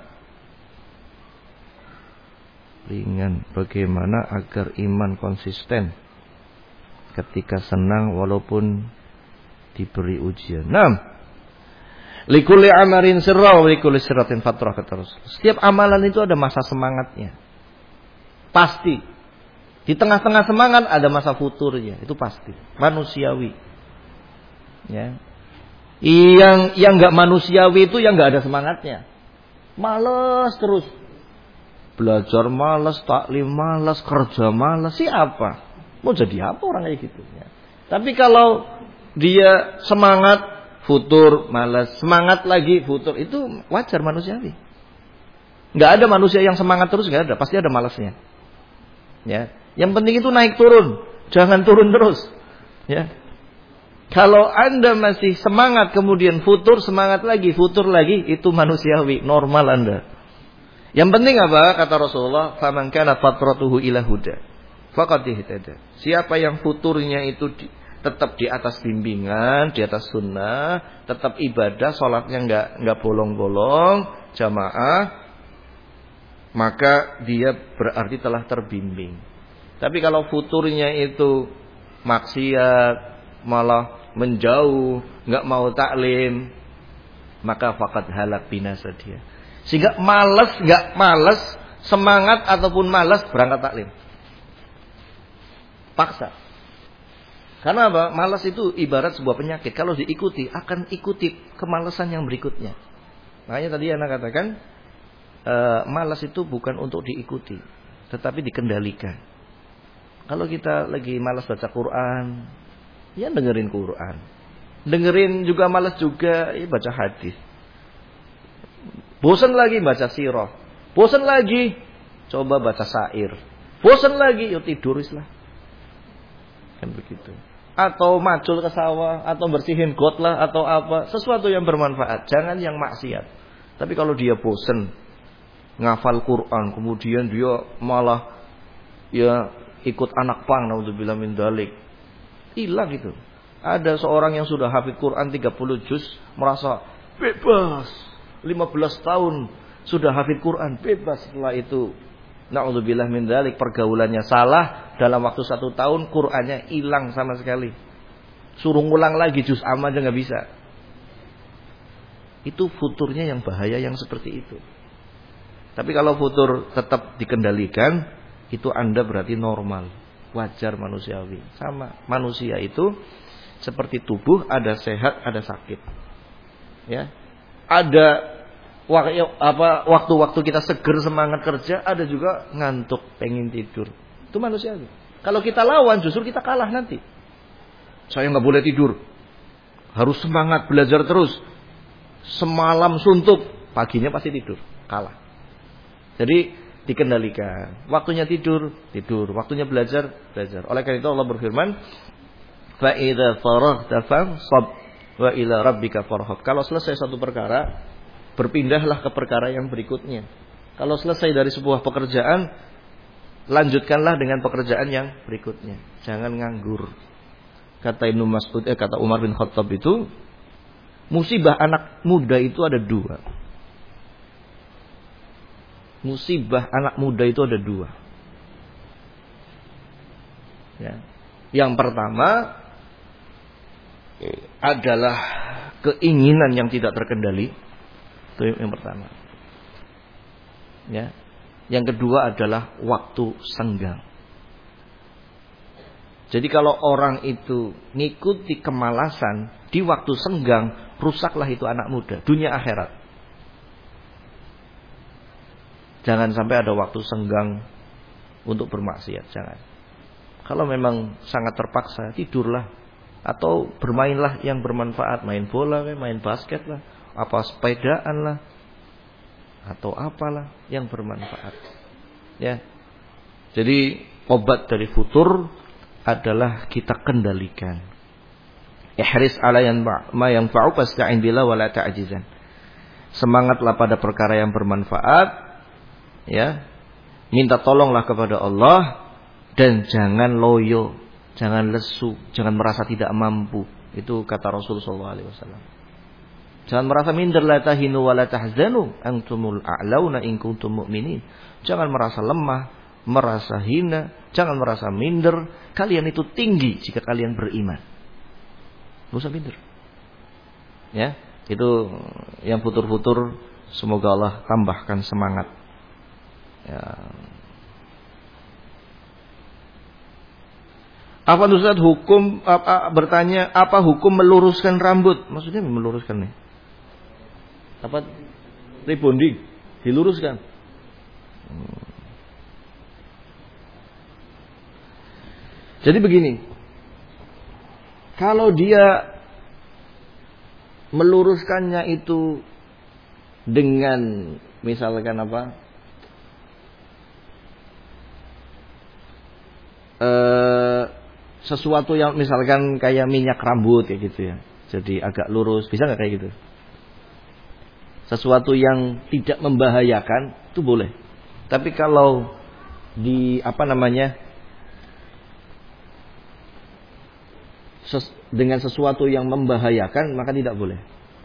ringan. Bagaimana agar iman konsisten ketika senang walaupun diberi ujian? Likulli amarin sirra wa likulli sirratin fatrah, kata Rasul. Setiap amalan itu ada masa semangatnya. Pasti. Di tengah-tengah semangat ada masa futurnya, itu pasti. Manusiawi. Ya. Yang enggak manusiawi itu yang enggak ada semangatnya. Malas terus. Belajar malas, taklim malas, kerja malas. Siapa? Mau jadi apa orang kayak gitu ya. Tapi kalau dia semangat, futur, malas, semangat lagi, futur, itu wajar manusiawi. Enggak ada manusia yang semangat terus, enggak ada, pasti ada malasnya. Ya. Yang penting itu naik turun, jangan turun terus. Ya. Kalau Anda masih semangat kemudian futur, semangat lagi, futur lagi, itu manusiawi, normal Anda. Yang penting apa? Kata Rasulullah, "Faman kana fatratuhu ila huda, faqad ihtada." Siapa yang futurnya itu tetap di atas bimbingan, di atas sunnah, tetap ibadah, sholatnya enggak bolong-bolong, jamaah, maka dia berarti telah terbimbing. Tapi kalau futurnya itu maksiat, malah menjauh, enggak mau taklim, maka faqad halak, binasa dia. Sehingga enggak malas, semangat ataupun malas berangkat taklim. Paksa. Karena apa? Malas itu ibarat sebuah penyakit. Kalau diikuti, akan ikuti kemalasan yang berikutnya. Makanya tadi Anda katakan, malas itu bukan untuk diikuti, tetapi dikendalikan. Kalau kita lagi malas baca Quran, ya dengerin Quran. Dengerin juga malas juga, ya baca hadis. Bosan lagi baca sirah. Bosan lagi coba baca syair. Bosan lagi ya tidur lah. Kan begitu. Atau macul ke sawah, atau bersihin got lah, atau apa, sesuatu yang bermanfaat, jangan yang maksiat. Tapi kalau dia bosan ngafal Quran, kemudian dia malah ya ikut anak pang, naudzubillah min dzalik, hilang itu. Ada seorang yang sudah hafid Quran 30 juz merasa bebas, 15 tahun sudah hafid Quran, bebas. Setelah itu naudzubillah min dzalik, pergaulannya salah, dalam waktu 1 tahun Qurannya hilang sama sekali. Suruh ngulang lagi juz amma aja nggak bisa. Itu futurnya yang bahaya yang seperti itu. Tapi kalau futur tetap dikendalikan, itu Anda berarti normal, wajar, manusiawi. Sama, manusia itu seperti tubuh, ada sehat, ada sakit. Ya. Ada waktu-waktu kita seger semangat kerja, ada juga ngantuk, pengen tidur. Itu manusiawi. Kalau kita lawan, justru kita kalah nanti. Saya nggak boleh tidur, harus semangat belajar terus. Semalam suntuk, paginya pasti tidur, kalah. Jadi dikendalikan. Waktunya tidur, waktunya belajar. Oleh karena itu Allah berfirman, "Fa idza faraghta fansab wa ila rabbika farghab." Kalau selesai satu perkara, berpindahlah ke perkara yang berikutnya. Kalau selesai dari sebuah pekerjaan, lanjutkanlah dengan pekerjaan yang berikutnya. Jangan nganggur. Kata Ibnu Mas'ud, kata Umar bin Khattab itu, musibah anak muda itu ada 2. Musibah anak muda itu ada 2. Ya. Yang pertama adalah keinginan yang tidak terkendali. Itu yang pertama. Ya. Yang kedua adalah waktu senggang. Jadi kalau orang itu ngikuti kemalasan di waktu senggang, rusaklah itu anak muda, dunia akhirat. Jangan sampai ada waktu senggang untuk bermaksiat, jangan. Kalau memang sangat terpaksa, tidurlah atau bermainlah yang bermanfaat, main bola, main basket lah, apa sepedaan lah, atau apalah yang bermanfaat. Ya. Jadi obat dari futur adalah kita kendalikan. Ihris ala ma yanfa'u fasta'in billah wa la ta'jizan. Semangatlah pada perkara yang bermanfaat, ya. Minta tolonglah kepada Allah dan jangan loyo, jangan lesu, jangan merasa tidak mampu. Itu kata Rasulullah SAW. Jangan merasa minder, la tahinu wa la tahzanu antumul a'launa in kuntum mu'minin. Jangan merasa lemah, merasa hina, jangan merasa minder. Kalian itu tinggi jika kalian beriman. Gak usah minder. Ya, itu yang futur-futur semoga Allah tambahkan semangat. Ya. Apa Ustaz hukum bertanya apa hukum meluruskan rambut? Maksudnya meluruskan nih. Apa? Rebonding, diluruskan. Jadi begini. Kalau dia meluruskannya itu dengan misalkan apa? Sesuatu yang misalkan kayak minyak rambut kayak gitu ya. Jadi agak lurus, bisa nggak kayak gitu? Sesuatu yang tidak membahayakan itu boleh. Tapi kalau di dengan sesuatu yang membahayakan maka tidak boleh.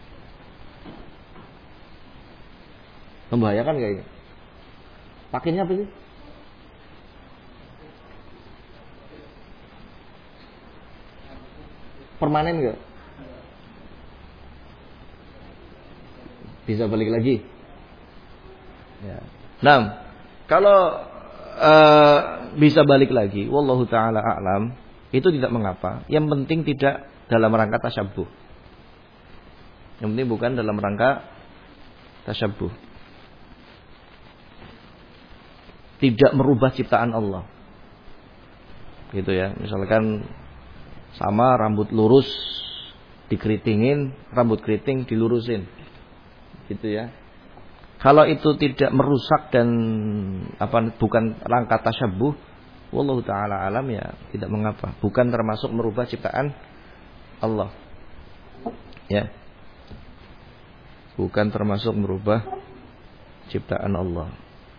Membahayakan kayaknya. Pakainya apa sih? Permanen enggak? Bisa balik lagi. Ya. Nah, kalau bisa balik lagi, wallahu taala a'lam, itu tidak mengapa. Yang penting tidak dalam rangka tasyabbuh. Yang penting bukan dalam rangka tasyabbuh. Tidak merubah ciptaan Allah. Gitu ya. Misalkan sama rambut lurus dikeritingin, rambut keriting dilurusin. Gitu ya. Kalau itu tidak merusak dan bukan rangka tasyabbuh, wallahu taala alam, ya tidak mengapa. Bukan termasuk merubah ciptaan Allah. Ya. Bukan termasuk merubah ciptaan Allah.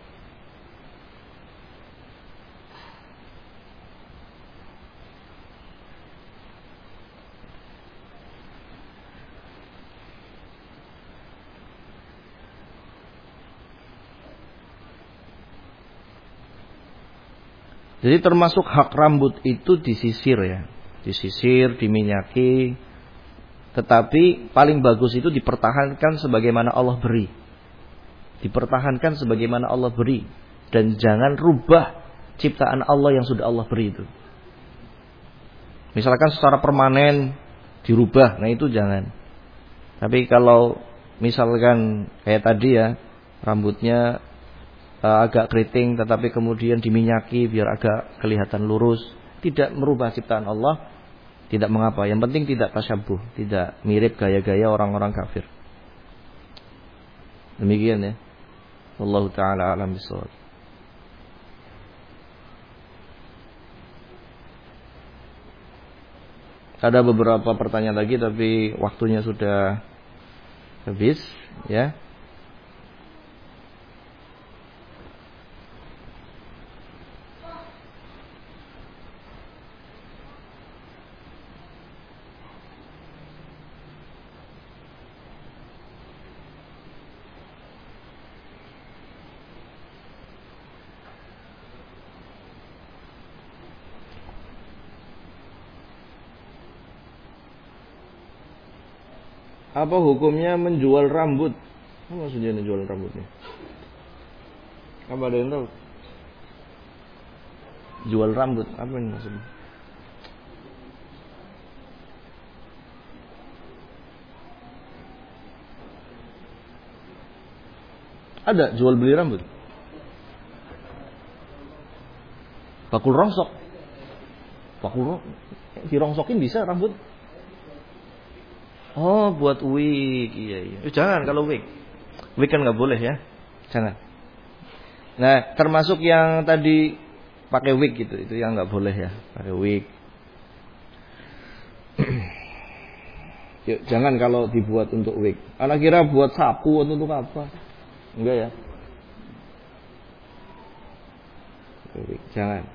Jadi termasuk hak rambut itu disisir ya. Disisir, diminyaki. Tetapi paling bagus itu dipertahankan sebagaimana Allah beri. Dipertahankan sebagaimana Allah beri. Dan jangan rubah ciptaan Allah yang sudah Allah beri itu. Misalkan secara permanen dirubah, nah itu jangan. Tapi kalau misalkan kayak tadi ya, rambutnya agak keriting tetapi kemudian diminyaki biar agak kelihatan lurus, tidak merubah ciptaan Allah, tidak mengapa. Yang penting tidak tasyabbuh, tidak mirip gaya-gaya orang-orang kafir. Demikian ya. Wallahu taala a'lam bishawab. Ada beberapa pertanyaan lagi tapi waktunya sudah habis ya. Apa hukumnya menjual rambut? Apa maksudnya menjual rambutnya? Apa ada yang tahu? Jual rambut, apa ini maksudnya? Ada jual beli rambut. Bakul rongsok. Dirongsokin bisa rambut. Oh, buat wig. Iya. Jangan kalau wig. Wig kan nggak boleh ya. Jangan. Nah, termasuk yang tadi pakai wig gitu, itu yang nggak boleh ya, pakai wig. Yuk, jangan kalau dibuat untuk wig. Anak kira buat sapu atau untuk apa? Enggak ya. Wig, jangan.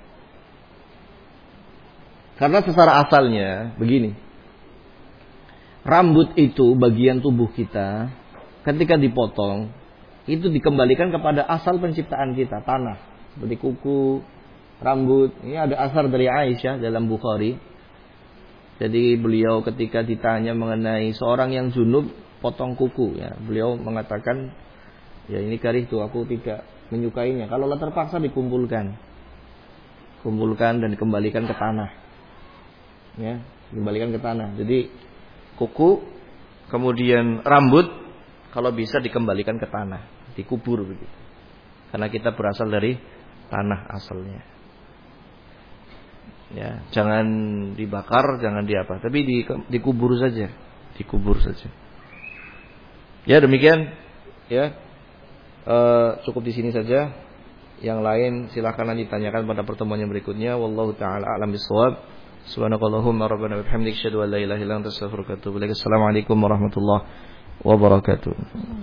Karena secara asalnya begini. Rambut itu bagian tubuh kita ketika dipotong itu dikembalikan kepada asal penciptaan kita, tanah. Seperti kuku, rambut. Ini ada asar dari Aisyah dalam Bukhari. Jadi beliau ketika ditanya mengenai seorang yang junub potong kuku ya, beliau mengatakan, ya ini karih tuh aku tidak menyukainya. Kalau terpaksa dikumpulkan dan dikembalikan ke tanah. Ya, dikembalikan ke tanah. Jadi kuku kemudian rambut kalau bisa dikembalikan ke tanah, dikubur begitu. Karena kita berasal dari tanah asalnya. Ya, jangan dibakar, jangan diapa, tapi dikubur saja, Ya, demikian ya. Cukup di sini saja. Yang lain silakan nanti tanyakan pada pertemuan yang berikutnya. Wallahu taala a'lam bissawab. Subhanakallahumma rabbana wa bihamdika asyhadu an la ilaha illa anta astaghfiruka wa atubu ilaik. Assalamualaikum warahmatullahi wabarakatuh.